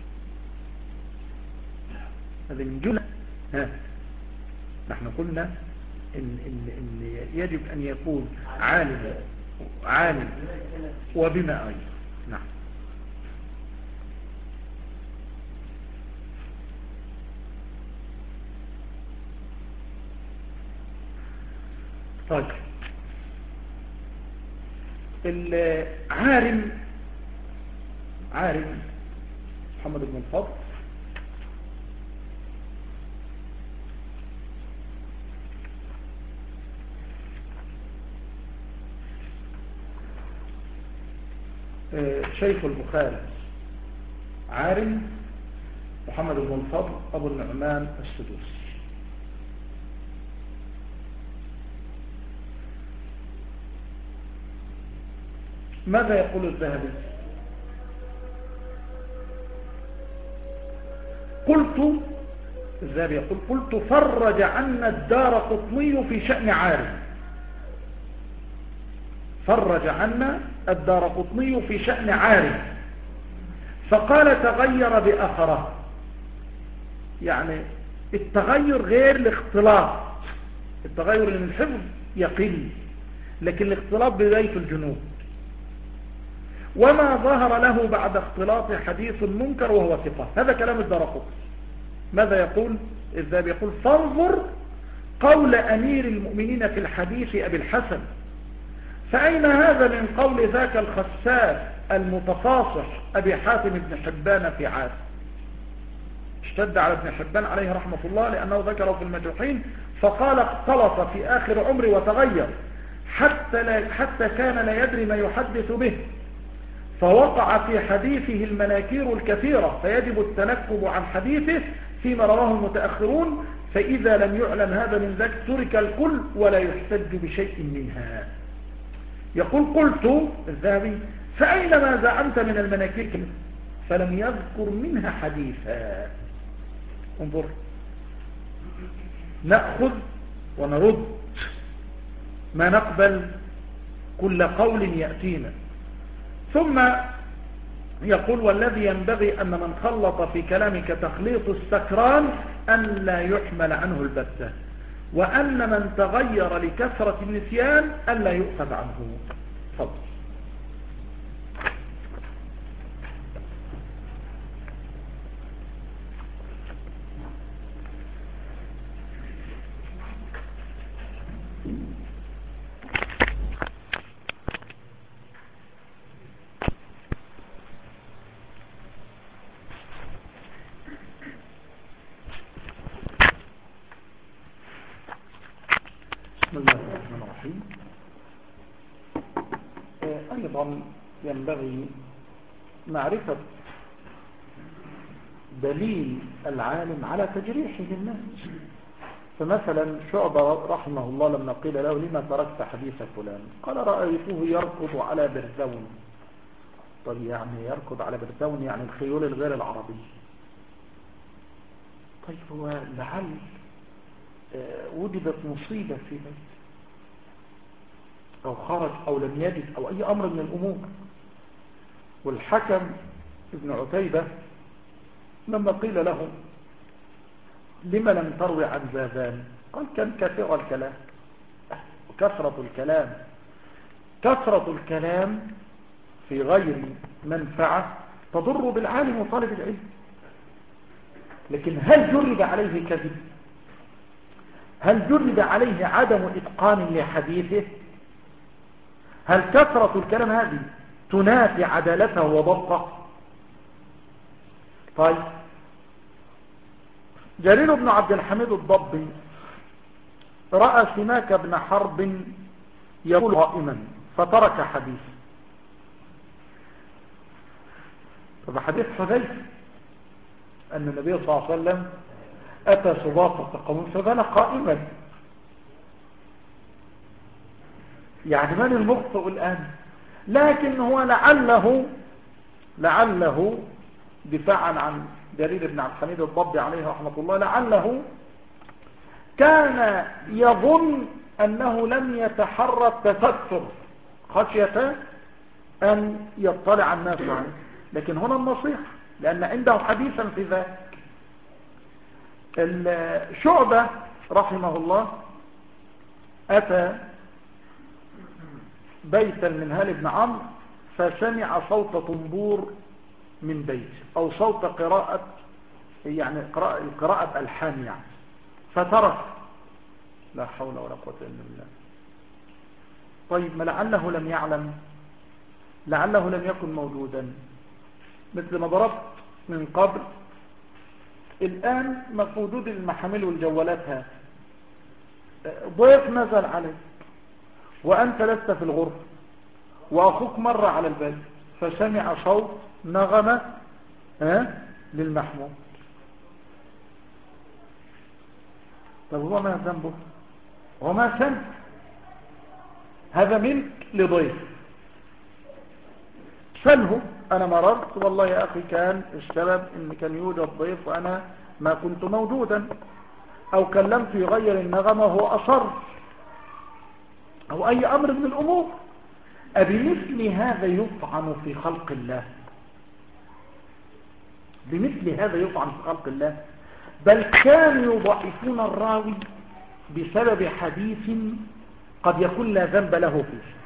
هذه من جملة. ها نحن قلنا إن, إن, إن يجب أن يكون عالم عالم وبما أيضا. نعم. طيب، العارم عارم محمد بن الفضل شيخ البخاري، عارم محمد بن الفضل أبو النعمان السدوسي. ماذا يقول الذهبي؟ قلت الذهبي يقول قلت فرج عنا الدارقطني في شأن عارم. فرج عنا الدارقطني في شأن عارم فقال تغير بأخره. يعني التغير غير الاختلاط. التغير من الحفظ يقل، لكن الاختلاط بداية الجنوب. وما ظهر له بعد اختلاط حديث منكر وهو ثقة. هذا كلام الدارقطني. ماذا يقول الذهبي؟ يقول فانظر قول أمير المؤمنين في الحديث أبي الحسن، فأين هذا من قول ذاك الخساس المتفاصح أبي حاتم بن حبان في عاد؟ اشتد على ابن حبان عليه رحمة الله لأنه ذكره في المجروحين فقال اختلط في آخر عمري وتغير حتى, لا حتى كان لا يدري ما يحدث به، فوقع في حديثه المناكير الكثيرة فيجب التنكب عن حديثه فيما رواه المتأخرون، فإذا لم يعلم هذا من ذاك ترك الكل ولا يحتج بشيء منها. يقول قلت الذهبي فأين ما زعمت من المناكير؟ فلم يذكر منها حديثا. انظر، نأخذ ونرد، ما نقبل كل قول يأتينا. ثم يقول والذي ينبغي أن من خلط في كلامك تخليط السكران أن لا يحمل عنه البتة، وأن من تغير لكثرة النسيان أن لا يؤخذ عنه. فضل. بسم الله الرحمن الرحيم. أيضا ينبغي معرفة دليل العالم على تجريحه الناس. فمثلا شعبة رحمه الله لما قيل له لما تركت حديث فلان قال رأيته يركض على برزون. طيب يعني يركض على برزون يعني الخيول الغير العربي. طيب هو لعل وجدت مصيبة في بيت أو خرج أو لم يجد أو أي أمر من الأمور، والحكم ابن عتيبة لما قيل له لما لم تروي عن زاذان قال كان كثير الكلام. كثرة الكلام كثرة الكلام في غير منفعة تضر بالعالم وطالب العلم. لكن هل جرب عليه كذب؟ هل جرب عليه عدم إتقان لحديثه؟ هل كثرة الكلام هذه تنافي عدالته وضبطه؟ طيب، جرير بن عبد الحميد الضبي رأى سماك بن حرب يقول قائما فترك حديث. طب حديث حذيفة أن النبي صلى الله عليه وسلم أتى سباطة قوم فبنى قائما. يعني من المخطئ الآن؟ لكن هو لعله لعله دفاعا عن جرير بن عبد الحميد الضبي عليه رحمة الله، لعله كان يظن أنه لم يتحرى التستر خشية أن يطلع الناس عنه. لكن هنا النصيحة لأن عنده حديثا في ذلك. الشعبة رحمه الله أتى بيتا من هال بن عمرو فسمع صوت طنبور من بيت أو صوت قراءة، يعني قراءة, القراءة الحان يعني، فترك. لا حول ولا قوة إلا بالله. طيب، ما لعله لم يعلم، لعله لم يكن موجودا. مثل ما ضربت من قبل، الآن موجود المحامل والجوالات هذه، ضيف نزل عليك وأنت لست في الغرفة وأخوك مر على البيت فسمع صوت نغمة ها للمحمول. طب هو ما ذنبه؟ هو ما سمع، هذا منك لضيف. سأله أنا مررت والله يا أخي كان السبب إن كان يوجد ضيف وأنا ما كنت موجودا، أو كلمت يغير النغمة وهو أصر، أو أي أمر من الأمور. أبمثل هذا يطعن في خلق الله؟ بمثل هذا يطعن في خلق الله؟ بل كانوا يضعفون الراوي بسبب حديث قد يكون لا ذنب له فيه.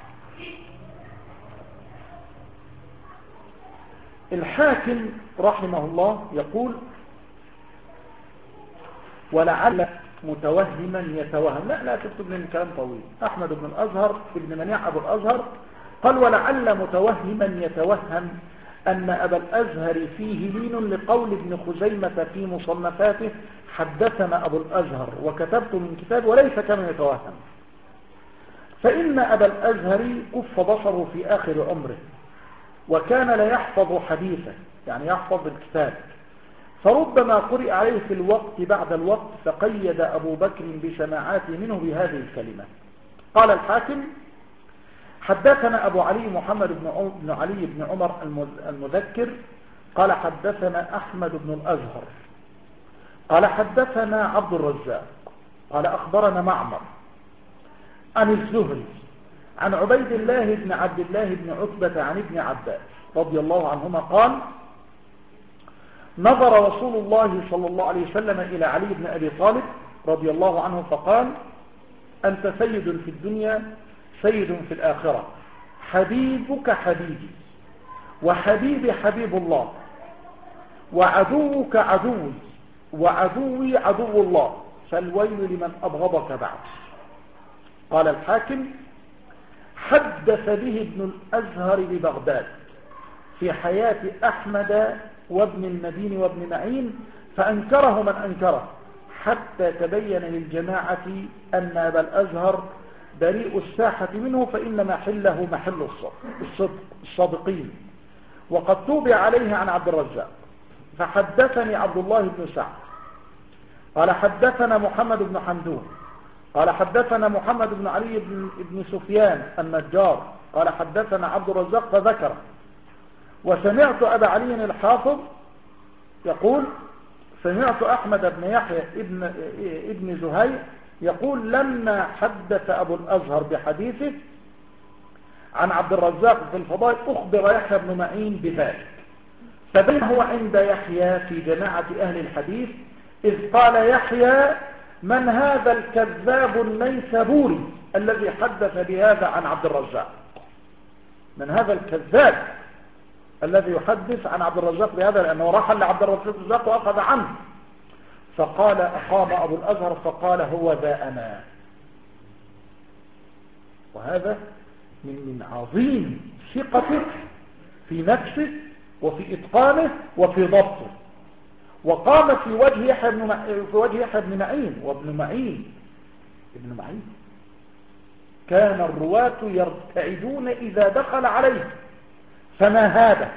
الحاكم رحمه الله يقول ولعل متوهما يتوهم. لا لا تكتب لنا كلام طويل. أحمد بن الأزهر ابن منيع أبو الأزهر قال ولعل متوهما يتوهم أن أبا الأزهر فيه لين لقول ابن خزيمة في مصنفاته حدثنا أبو الأزهر وكتبت من كتاب وليس كما يتوهم، فإن أبا الأزهر كف بصره في آخر عمره وكان لا يحفظ حديثه، يعني يحفظ الكتاب، فربما قرئ عليه في الوقت بعد الوقت، فقيد أبو بكر بسماعاته منه بهذه الكلمة. قال الحاكم حدثنا أبو علي محمد بن علي بن عمر المذكر قال حدثنا أحمد بن الأزهر قال حدثنا عبد الرزاق قال أخبرنا معمر عن الزهري عن عبيد الله بن عبد الله بن عتبة عن ابن عباس رضي الله عنهما قال نظر رسول الله صلى الله عليه وسلم إلى علي بن أبي طالب رضي الله عنه فقال أنت سيد في الدنيا سيد في الآخرة، حبيبك حبيبي وحبيبي حبيب الله وعدوك عدوي وعدوي عدو الله، فالويل لمن أبغضك بعد. قال الحاكم حدث به ابن الأزهر ببغداد في حياة أحمد وابن المدين وابن معين فأنكره من أنكره حتى تبين للجماعة أن أبا الأزهر بريء الساحة منه، فإن محله محل الصدق الصادقين، وقد توبع عليه عن عبد الرزاق. فحدثني عبد الله بن سعد قال حدثنا محمد بن حمدون قال حدثنا محمد بن علي بن, بن سفيان النجار قال حدثنا عبد الرزاق فذكر. وسمعت أبا علي الحافظ يقول سمعت أحمد بن يحيى ابن, ابن زهير يقول لما حدث أبو الأزهر بحديثه عن عبد الرزاق في الفضائل أخبر يحيى بن معين بذلك فبين هو عند يحيى في جماعة أهل الحديث إذ قال يحيى من هذا الكذاب النيسابوري الذي حدث بهذا عن عبد الرزاق؟ من هذا الكذاب الذي يحدث عن عبد الرزاق بهذا؟ لأنه رحل لعبد الرزاق وأخذ عنه. فقال أقام أبو الأزهر فقال هو ذا أنا. وهذا من من عظيم ثقته في نفسه وفي إتقانه وفي ضبطه. وقام في وجه يحيى بن في وجه يحيى بن معين. وابن معين ابن معين كان الرواة يرتعدون إذا دخل عليه فما هذا؟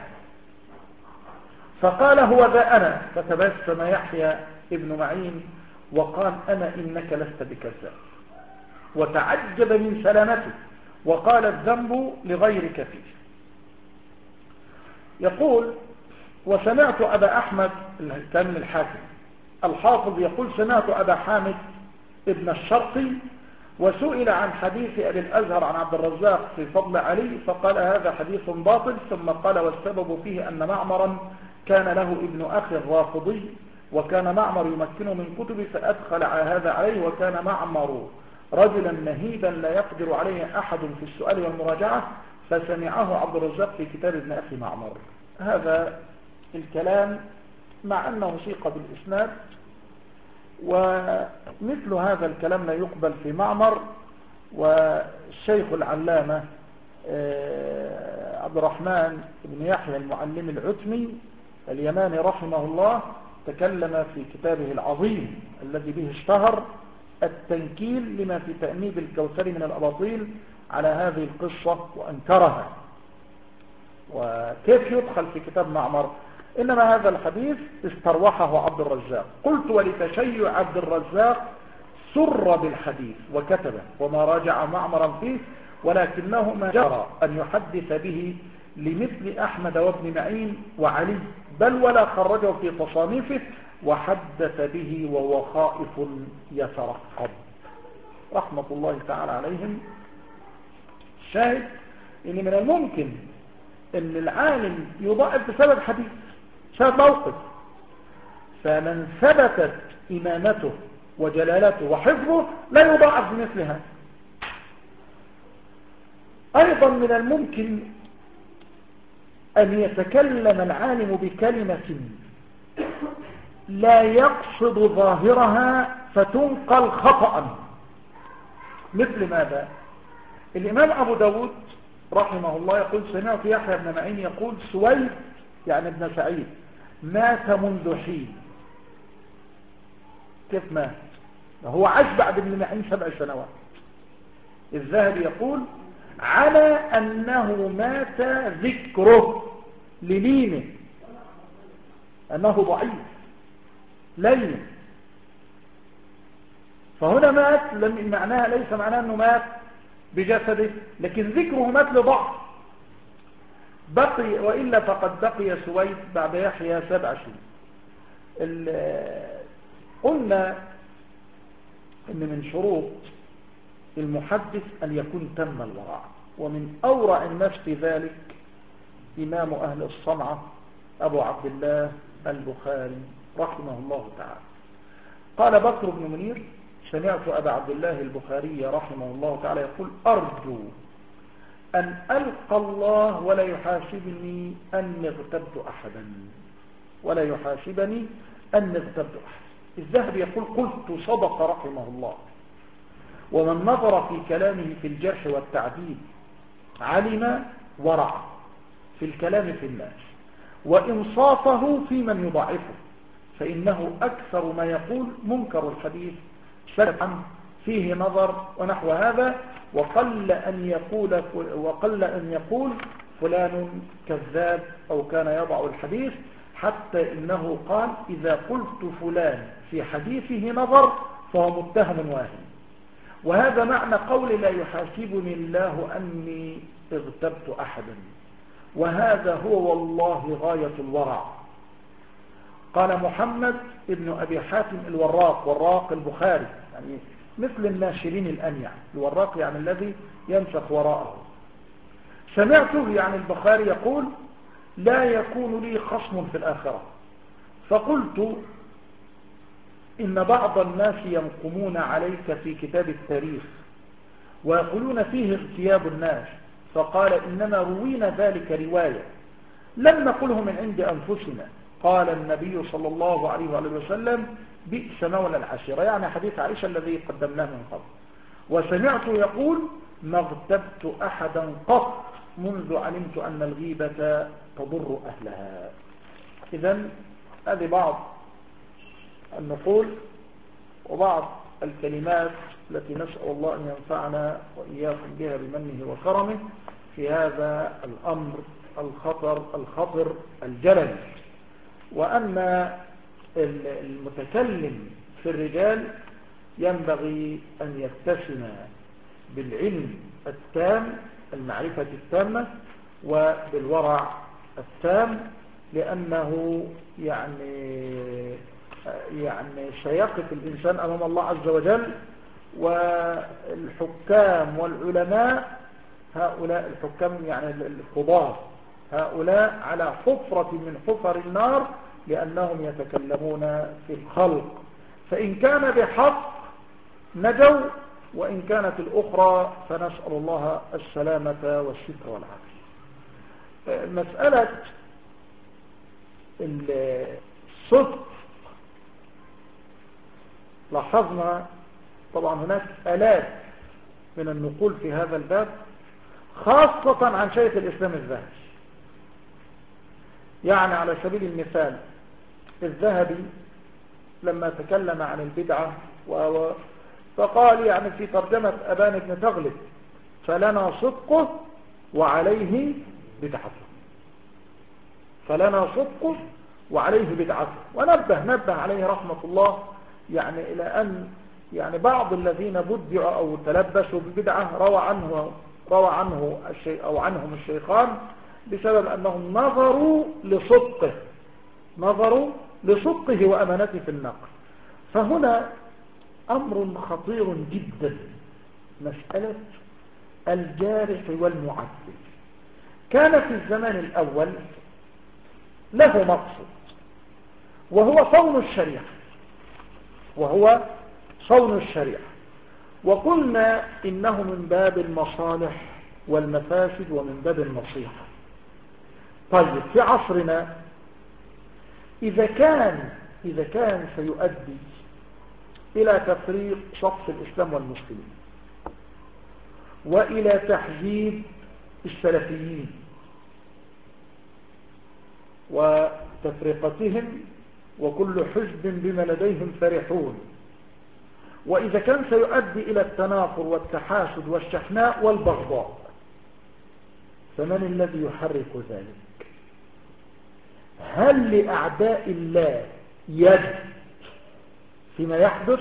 فقال هو ذا أنا. فتبسم يحيى ابن معين وقال أنا إنك لست بكذاب، وتعجب من سلامته وقال الذنب لغيرك فيه. يقول وسمعت أبا أحمد الكامل الحاكم الحافظ يقول سمعت أبا حامد ابن الشرقي وسئل عن حديث أبي الأزهر عن عبد الرزاق في فضل علي فقال هذا حديث باطل، ثم قال والسبب فيه أن معمرا كان له ابن أخي الرافضي وكان معمر يمكنه من كتبه فأدخل هذا عليه، وكان معمر رجلا نهيبا لا يقدر عليه أحد في السؤال والمراجعة فسمعه عبد الرزاق في كتاب ابن أخي معمر. هذا الكلام مع أنه سيق بالإسناد، ومثل هذا الكلام لا يقبل في معمر. والشيخ العلامة عبد الرحمن بن يحيى المعلم العتمي اليماني رحمه الله تكلم في كتابه العظيم الذي به اشتهر التنكيل لما في تأنيب الكوثر من الأباطيل على هذه القصة وأنكرها. وكيف يدخل في كتاب معمر؟ إنما هذا الحديث استروحه عبد الرزاق. قلت ولتشيع عبد الرزاق سر بالحديث وكتبه وما راجع معمرا فيه، ولكنه ما جرى أن يحدث به لمثل أحمد وابن معين وعلي، بل ولا خرجه في تصانيفه وحدث به وهو خائف يترقب رحمة الله تعالى عليهم. الشاهد إن من الممكن أن العالم يضعف بسبب حديث بسبب موقف، فمن ثبتت إمامته وجلالته وحفظه لا يضعف بمثل هذا. أيضا من الممكن أن يتكلم العالم بكلمة لا يقصد ظاهرها فتنقل خطأ. مثل ماذا؟ الإمام أبو داود رحمه الله يقول سمعت يحيى بن معين يقول سويد يعني ابن سعيد مات منذ حين. كيف مات؟ هو عاش بعد ابن معين سبع سنوات. الذهبي يقول على أنه مات ذكره للينه، أنه ضعيف لين، فهنا مات لم معناها ليس معناه أنه مات بجسده، لكن ذكره مات لضعف. بقي وإلا فقد بقي سويد بعد يحيى سبع سنين. قلنا إن من شروط المحدث أن يكون تم الورع، ومن أورع الناس في ذلك إمام أهل الصنعة أبو عبد الله البخاري رحمه الله تعالى. قال بكر بن منير سمعت أبا عبد الله البخاري رحمه الله تعالى يقول أرجو أن ألقى الله ولا يحاسبني أني اغتبت أحدا، ولا يحاسبني أني اغتبت أحدا. الذهبي يقول قلت صدق رحمه الله، ومن نظر في كلامه في الجرح والتعديل علم ورع في الكلام في الناس وإنصافه في من يضعفه، فإنه أكثر ما يقول منكر الحديث شرعا فيه نظر ونحو هذا، وقل أن يقول وقل أن يقول فلان كذاب أو كان يضع الحديث، حتى إنه قال إذا قلت فلان في حديثه نظر فهو متهم واهم. وهذا معنى قول لا يحاسبني الله أني اغتبت أحدا، وهذا هو والله غاية الورع. قال محمد ابن أبي حاتم الوراق، وراق البخاري يعني مثل الناشرين الأنيع، الوراق يعني الذي ينسخ وراءه. سمعته يعني البخاري يقول لا يكون لي خصم في الآخرة. فقلت إن بعض الناس ينقمون عليك في كتاب التاريخ ويقولون فيه اغتياب الناس، فقال إنما روينا ذلك رواية لم نقله من عند أنفسنا. قال النبي صلى الله عليه وآله وسلم بئس مولى العشيرة، يعني حديث عائشة الذي قدمناه من قبل. وسمعت يقول ما اغتبت أحدا قط منذ علمت أن الغيبة تضر أهلها. إذن هذه بعض النقول وبعض الكلمات التي نسأل الله أن ينفعنا وإياكم بها بمنه وكرمه في هذا الأمر الخطر الخطر الجلل. وأما المتكلم في الرجال ينبغي أن يتسم بالعلم التام، المعرفة التامة، وبالورع التام، لأنه يعني يعني سيقف الإنسان أمام الله عز وجل. والحكام والعلماء هؤلاء الحكام يعني القضاة هؤلاء على حفرة من حفر النار، لأنهم يتكلمون في الخلق، فإن كان بحق نجوا، وإن كانت الأخرى فنسأل الله السلامة والستر والعافية. مسألة الصدق لاحظنا طبعا هناك آلاف من النقول في هذا الباب، خاصة عن شيخ الإسلام الذهبي. يعني على سبيل المثال الذهبي لما تكلم عن البدعة فقال يعني في ترجمة أبان بن تغلب فلنا صدقه وعليه بدعته، فلنا صدقه وعليه بدعته. ونبه نبه عليه رحمة الله يعني إلى أن يعني بعض الذين بدعوا أو تلبسوا ببدعة روى عنه روى عنه الشيء أو عنهم الشيخان بسبب أنهم نظروا لصدقه نظروا لصدقه وأمانته في النقل. فهنا أمر خطير جدا، مسألة الجارح والمعدل. كان في الزمان الأول له مقصد وهو صون الشريعة وهو صون الشريعة وقلنا إنه من باب المصالح والمفاسد ومن باب النصيحة. طيب في عصرنا إذا كان إذا كان سيؤدي إلى تفريق صف الإسلام والمسلمين وإلى تحزيب السلفيين وتفرقتهم وكل حزب بما لديهم فرحون، وإذا كان سيؤدي إلى التنافر والتحاسد والشحناء والبغضاء، فمن الذي يحرك ذلك؟ هل لأعداء الله يد فيما يحدث؟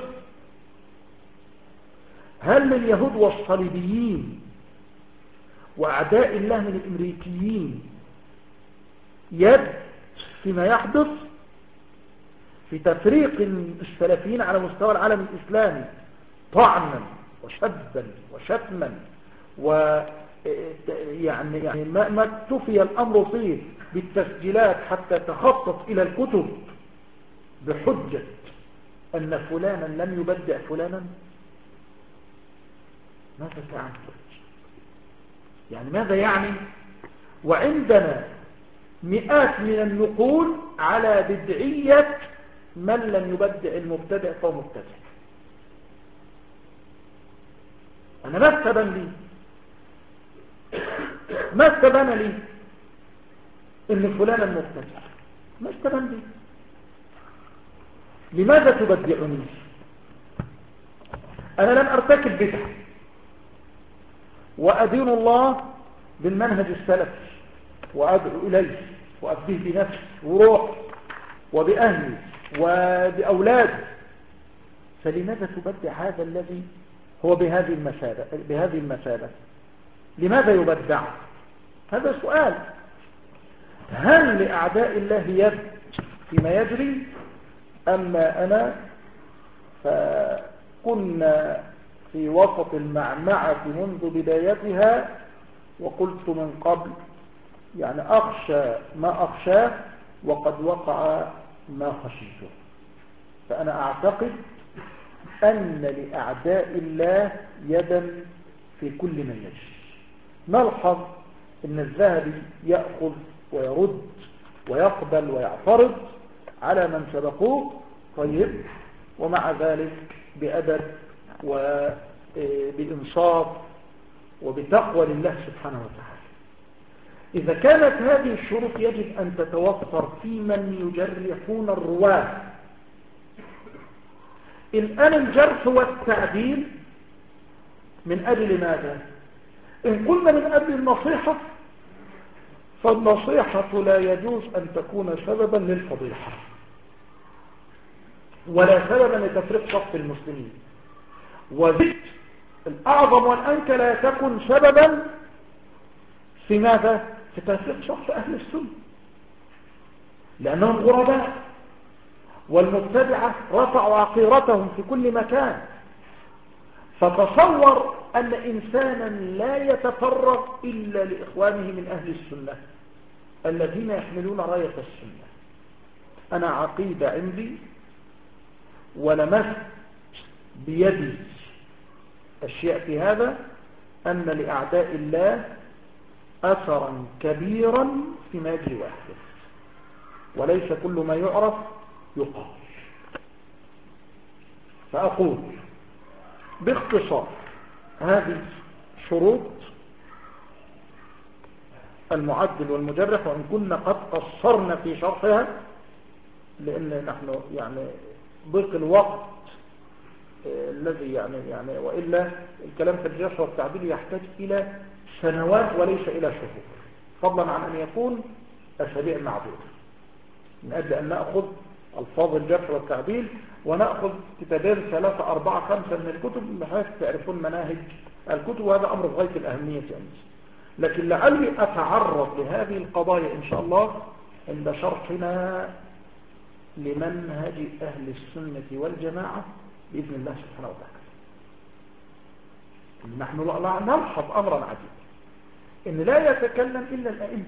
هل لليهود والصليبيين وأعداء الله من الأمريكيين يد فيما يحدث في تفريق السلفيين على مستوى العالم الإسلامي طعنا وشبا وشتما و يعني يعني ما, ما اكتفي الأمر فيه بالتسجيلات حتى تخطط إلى الكتب بحجة أن فلانا لم يبدع فلانا؟ ماذا تعني؟ يعني ماذا يعني؟ وعندنا مئات من النقول على بدعية من لم يبدع المبتدع فهو مبتدع. أنا ما استبان لي ما استبان لي إن فلانا مبتدع، ما استبان لي. لماذا تبدعني؟ أنا لم أرتكب بدعة وأدين الله بالمنهج السلفي وأدعو إليه وأفديه بنفسي وروح وبأهلي وبأولادي، فلماذا تبدع هذا الذي هو بهذه المثابة بهذه المثابة؟ لماذا يبدع؟ هذا سؤال. هل لأعداء الله يد فيما يجري؟ أما أنا فكنا في وسط المعمعة منذ بدايتها، وقلت من قبل يعني أخشى ما أخشاه وقد وقع ما خشيته. فأنا أعتقد أن لأعداء الله يدا في كل من يجري. نلحظ أن الذهبي يأخذ ويرد ويقبل ويعترض على من سبقوه، طيب، ومع ذلك بأدب وبإنصاف وبتقوى لله سبحانه وتعالى. إذا كانت هذه الشروط يجب أن تتوفر في من يجرحون الرواة. الآن الجرح والتعديل من أجل ماذا؟ إن قلنا من أجل النصيحة، فالنصيحة لا يجوز أن تكون سببا للفضيحة ولا سببا لتفريق صف المسلمين، وزدت الأعظم والأنكى لا تكن سببا في ماذا؟ في تفريق صف أهل السنة، لأنهم غرباء والمبتدعة رفعوا عقيرتهم في كل مكان. فتصور أن إنسانا لا يتفرغ إلا لإخوانه من أهل السنة الذين يحملون راية السنة. أنا عقيدة عندي ولمست بيدي أشياء في هذا، أن لأعداء الله أثرا كبيرا فيما يجري ويحدث، وليس كل ما يعرف يقال. فأقول باختصار هذه شروط المعدل والمجرح، وإن كنا قد قصرنا في شرحها لأن نحن يعني ضيق الوقت الذي يعني يعني وإلا الكلام في الجرح والتعديل يحتاج إلى سنوات وليس إلى شهور، فضلا عن أن يكون أسابيع معدودة، من أجل أن نأخذ ألفاظ الجرح والتعديل ونأخذ كتابين ثلاثة أربعة خمسة من الكتب بحيث تعرفون مناهج الكتب، وهذا أمر غاية الأهمية عندي. لكن لعلي أتعرض لهذه القضايا إن شاء الله عند شرحنا لمنهج أهل السنة والجماعة بإذن الله سبحانه وتعالى. نحن نلحظ أمرا عجيبا، إن لا يتكلم إلا الأئمة.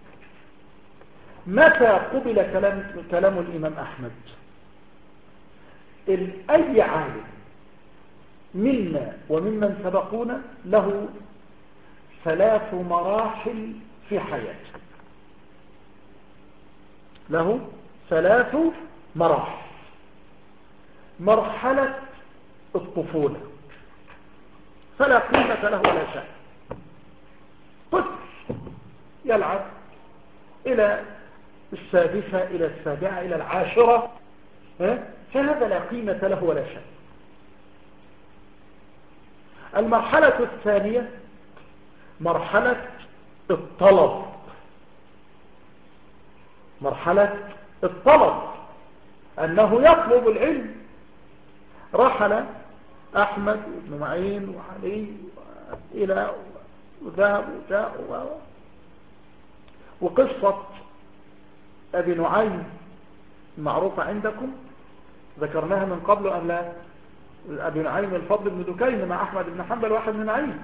متى قبل كلام, كلام الإمام أحمد؟ أي عالم منا وممن سبقونا له ثلاث مراحل في حياته، له ثلاث مراحل. مرحلة الطفولة فلا قيمة له ولا شيء، طفل يلعب إلى السادسة إلى السابعة إلى العاشرة، فهذا لا قيمة له ولا شيء. المرحلة الثانية مرحلة الطلب، مرحلة الطلب أنه يطلب العلم. رحل أحمد بن معين وعلي إلى وذهب وجاء، وقصة أبي نعيم معروفة عندكم، ذكرناها من قبل أم لا؟ أبي نعيم الفضل بن دكين مع أحمد بن حنبل واحد من معين،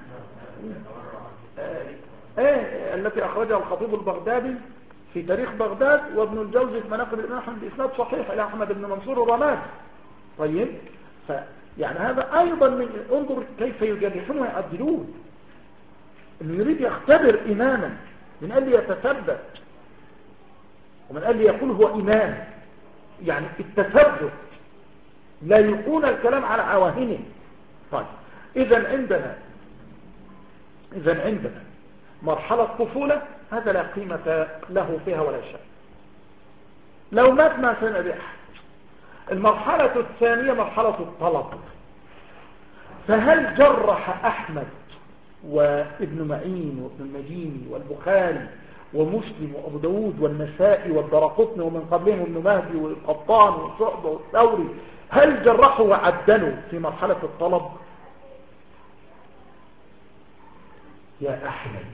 ايه التي أخرجها الخطيب البغدادي في تاريخ بغداد، وابن الجوزي في مناقب الإمام أحمد بإسناد صحيح إلى أحمد بن منصور الرمادي. طيب، يعني هذا أيضا من انظر كيف يجرحون ويعدلون، إنه يريد يختبر إماما من أجل يتثبت ومن أجل يقول هو إمام. يعني التثبت لا يكون الكلام على عواهنه. طيب، إذن عندنا إذن عندنا مرحلة طفولة هذا لا قيمة له فيها ولا شيء، لو مات ما سنة أحد. المرحلة الثانية مرحلة الطلب. فهل جرح أحمد وابن معين وابن المديني والبخاري ومسلم وأبو داود والنسائي والدرقطني ومن قبلهم ابن مهدي والقطان والشعبة والثوري، هل جرحوا وعدلوا في مرحلة الطلب؟ يا أحمد،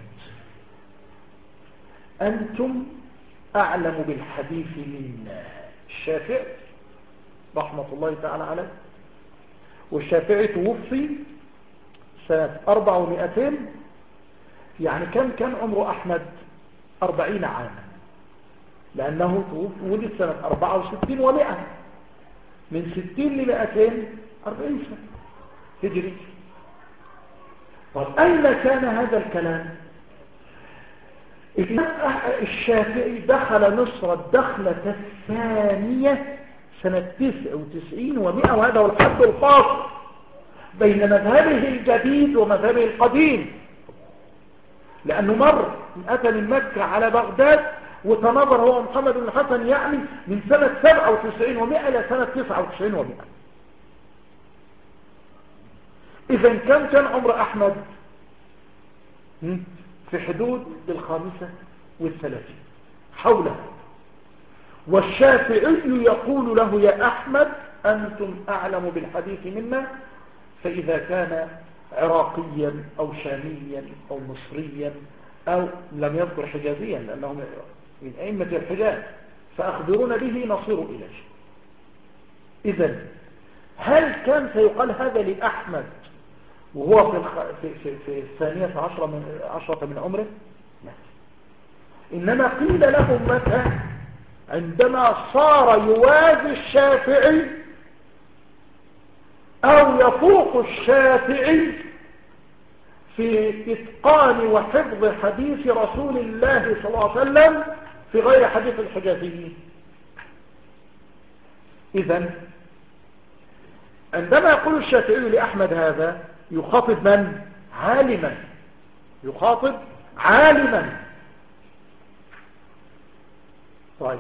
أنتم أعلم بالحديث منا. الشافعي رحمة الله تعالى عليه، والشافعي توفي سنة أربع ومئتين، يعني كم كان عمر أحمد؟ أربعين عاما، لأنه ولد سنة أربعة وستين ومئة، من ستين لمئتين أربعين سنة هجري. طب أين كان هذا الكلام؟ الشافعي دخل مصر الدخلة الثانية سنة تسعة وتسعين ومئة، وهذا هو الحد الفاصل بين مذهبه الجديد ومذهبه القديم، لأنه مر أتى من مكة على بغداد وتنظر هو محمد بن الحسن يعني من سنة سبعة وتسعين ومئة إلى سنة تسعة وتسعين ومئة. إذا كم كان عمر أحمد؟ في حدود الخامسة والثلاثين حوله. والشافعي يقول له يا أحمد أنتم أعلم بالحديث منا، فإذا كان عراقيا أو شاميا أو مصريا أو لم يذكر حجازيا لأنه من أئمة الحجاز فأخبرون به نصير إليه. إذن هل كان سيقال هذا لأحمد وهو في, الخ... في, في, في الثانية عشرة من, عشرة من عمره؟ لا، إنما قيل له متى؟ عندما صار يوازي الشافعي أو يفوق الشافعي في إتقان وحفظ حديث رسول الله صلى الله عليه وسلم في غير حديث الحجازيين. إذن عندما يقول الشافعي لأحمد هذا يخاطب من؟ عالما، يخاطب عالما. طيب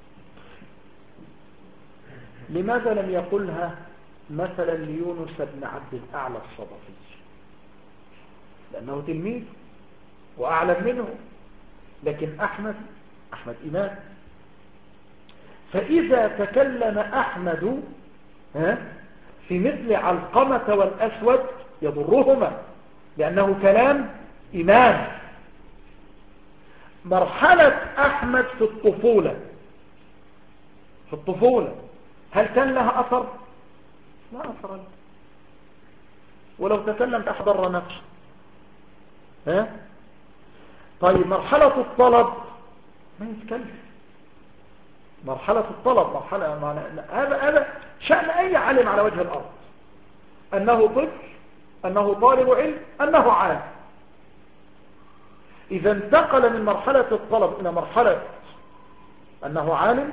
لماذا لم يقلها مثلا ليونس بن عبد الأعلى الصدفي؟ لأنه تلميذ وأعلم منه، لكن أحمد أحمد إمام. فإذا تكلم أحمد في مثل علقمة والأسود يضرهما، لأنه كلام إمام. مرحلة أحمد في الطفولة في الطفولة هل كان لها أثر؟ لا أثر له، ولو تكلم أحضر نفسه. ها؟ طيب مرحلة الطلب ما يتكلم. مرحلة الطلب مرحلة هذا هذا شأن أي عالم على وجه الأرض، أنه طفل، أنه طالب علم، أنه عالم. إذا انتقل من مرحلة الطلب إلى مرحلة أنه عالم،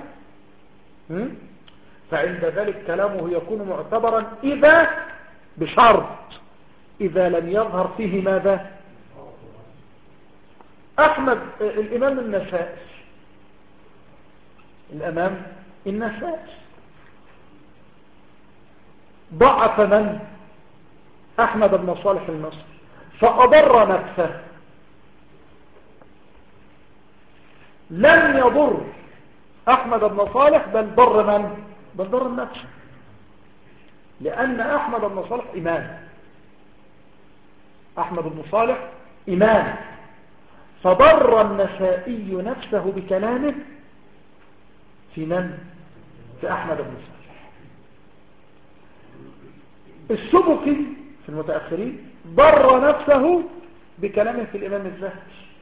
فعند ذلك كلامه يكون معتبرا إذا بشرط إذا لم يظهر فيه ماذا؟ أحمد الإمام النسائي الأمام النسائي ضعف من؟ أحمد بن صالح المصري، فأضر نفسه. لم يضر أحمد بن صالح بل ضر من؟ بل ضر النفس، لأن أحمد بن صالح إمام. أحمد بن صالح إمام، فضر النسائي نفسه بكلامه في من؟ في أحمد بن صالح. السبكي في المتأخرين ضر نفسه بكلامه في الإمام الذهبي،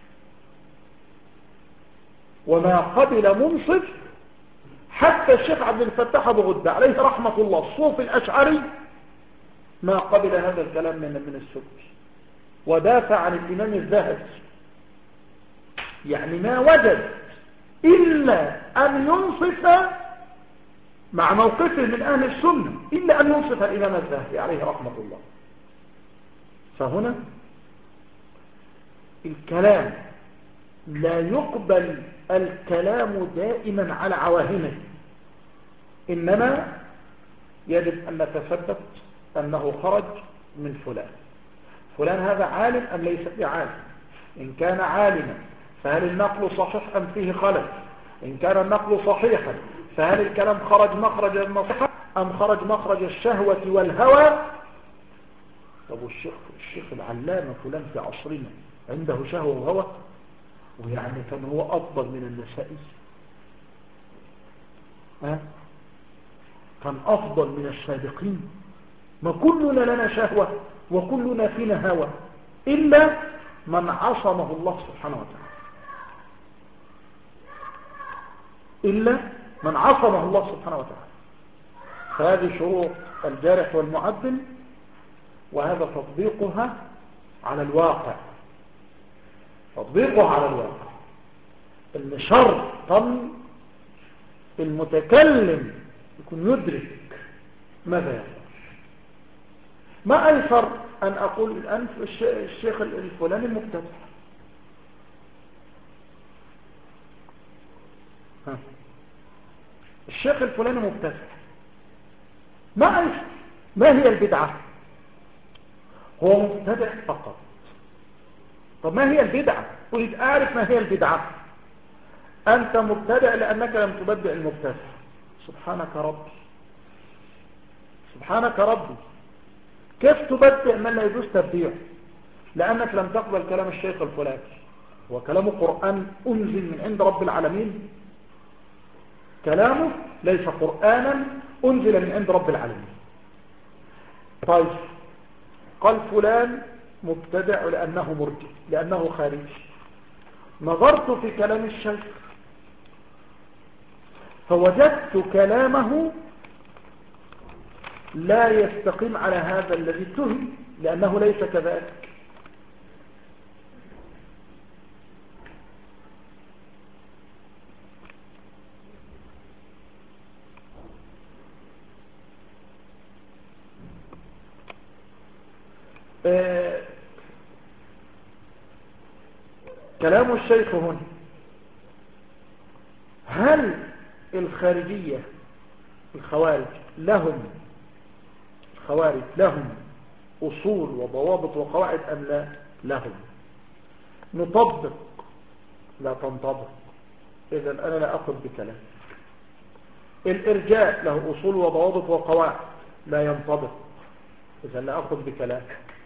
وما قبل منصف حتى الشيخ عبد الفتاح أبو غدة عليه رحمة الله الصوفي الأشعري ما قبل هذا الكلام من من السبكي، ودافع عن الإمام الذهبي. يعني ما وجد إلا أن ينصف مع موقفه من أهل السنة إلا أن ينصف الإمام الذهبي عليه رحمة الله. فهنا الكلام لا يقبل الكلام دائما على عواهنه، إنما يجب أن نتثبت أنه خرج من فلان. فلان هذا عالم أم ليس بعالم؟ إن كان عالما فهل النقل صحيح أم فيه خلل؟ إن كان النقل صحيحا فهل الكلام خرج مخرج النصيحة أم خرج مخرج الشهوة والهوى؟ طب الشيخ الشيخ العلامة فلان في عصرنا عنده شهوة وهوى، ويعني كان هو أفضل من النسائي؟ ها؟ كان أفضل من السابقين؟ ما كلنا لنا شهوة وكلنا فينا هوى إلا من عصمه الله سبحانه وتعالى. إلا من عصمه الله سبحانه وتعالى. فهذه شروط الجارح والمعدل، وهذا تطبيقها على الواقع، تطبيقها على الواقع إن شرطا المتكلم يكون يدرك ماذا يفعل. ما أيسر أن أقول الآن الشيخ الفلاني مبتدع، الشيخ الفلاني مبتدع، ما أيسر. ما هي البدعة؟ هو مبتدع فقط. طب ما هي البدعة؟ أريد أعرف ما هي البدعة. أنت مبتدع لأنك لم تبدع المبتدع. سبحانك ربي، سبحانك ربي، كيف تبدع من لا يجوز تبديعه؟ لأنك لم تقبل كلام الشيخ الفلاني، وكلامه قرآن أنزل من عند رب العالمين، كلامه ليس قرآنا أنزل من عند رب العالمين. طيب قال فلان مبتدع لأنه مرجئ، لأنه خارجي. نظرت في كلام الشيخ فوجدت كلامه لا يستقيم على هذا الذي اتهم، لأنه ليس كذلك. آه كلام الشيخ هنا، هل الخارجية الخوارج لهم الخوارج لهم أصول وضوابط وقواعد أم لا؟ لهم. نطبق؟ لا تنطبق. إذن أنا لا أخذ بكلام. الإرجاء له أصول وضوابط وقواعد، لا ينطبق. إذن لا أخذ بكلام.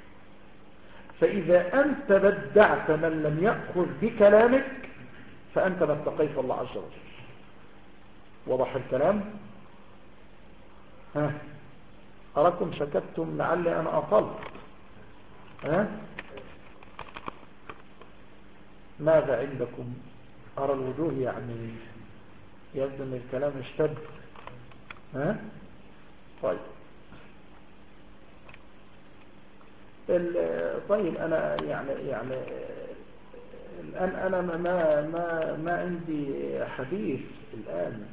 فإذا أنت بدعت من لم يأخذ بكلامك فأنت ما اتقيت الله عز وجل. وضح الكلام؟ ها أراكم سكتتم لعلي أنا أطلت. ها ماذا عندكم؟ أرى الوجوه يعني يبدو أن الكلام اشتد. ها طيب طيب أنا يعني يعني الآن أنا ما ما ما عندي حديث الآن.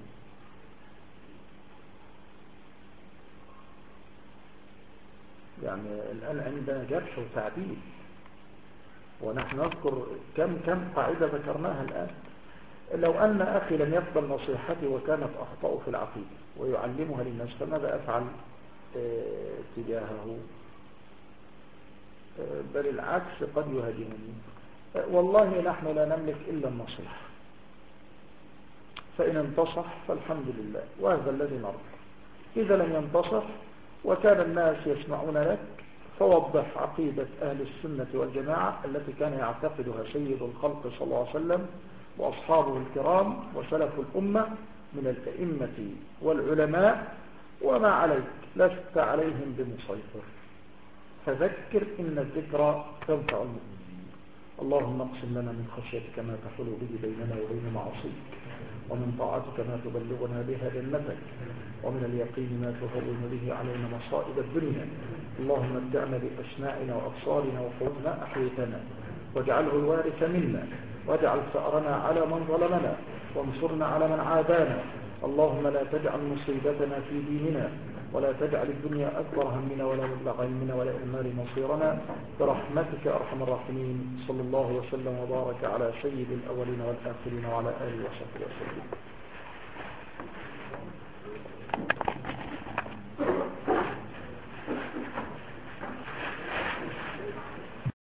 يعني الآن عندنا جرح وتعديل، ونحن نذكر كم كم قاعدة ذكرناها الآن. لو أن أخي لم يقبل نصيحتي وكانت أخطأ في العقيدة ويعلمها للناس، فماذا أفعل اه تجاهه؟ اه بل العكس قد يهاجمني. اه والله نحن لا نملك إلا النصيحة، فإن انتصح فالحمد لله، وهذا الذي نرجو. إذا لم ينتصح وكان الناس يسمعون لك، فوضح عقيدة أهل السنة والجماعة التي كان يعتقدها سيد الخلق صلى الله عليه وسلم وأصحابه الكرام وسلف الأمة من الأئمة والعلماء، وما عليك، لست عليهم بمسيطر. فذكر إن الذكرى تنفع المؤمنين. اللهم اقسم لنا من خشيتك ما تحول به بيننا وبين معصيك، ومن طاعتك ما تبلغنا بها جنتك، ومن اليقين ما تهون به علينا مصائب الدنيا. اللهم متعنا بأسماعنا وأبصارنا وقوتنا أحييتنا، واجعله الوارث منا، واجعل ثأرنا على من ظلمنا، وانصرنا على من عادانا. اللهم لا تجعل مصيبتنا في ديننا، ولا تجعل الدنيا أكبر همنا ولا مبلغ علمنا ولا إلى النار مصيرنا، برحمتك أرحم الراحمين. صلى الله وسلم وبارك على سيد الأولين والآخرين وعلى آله وصحبه وسلم.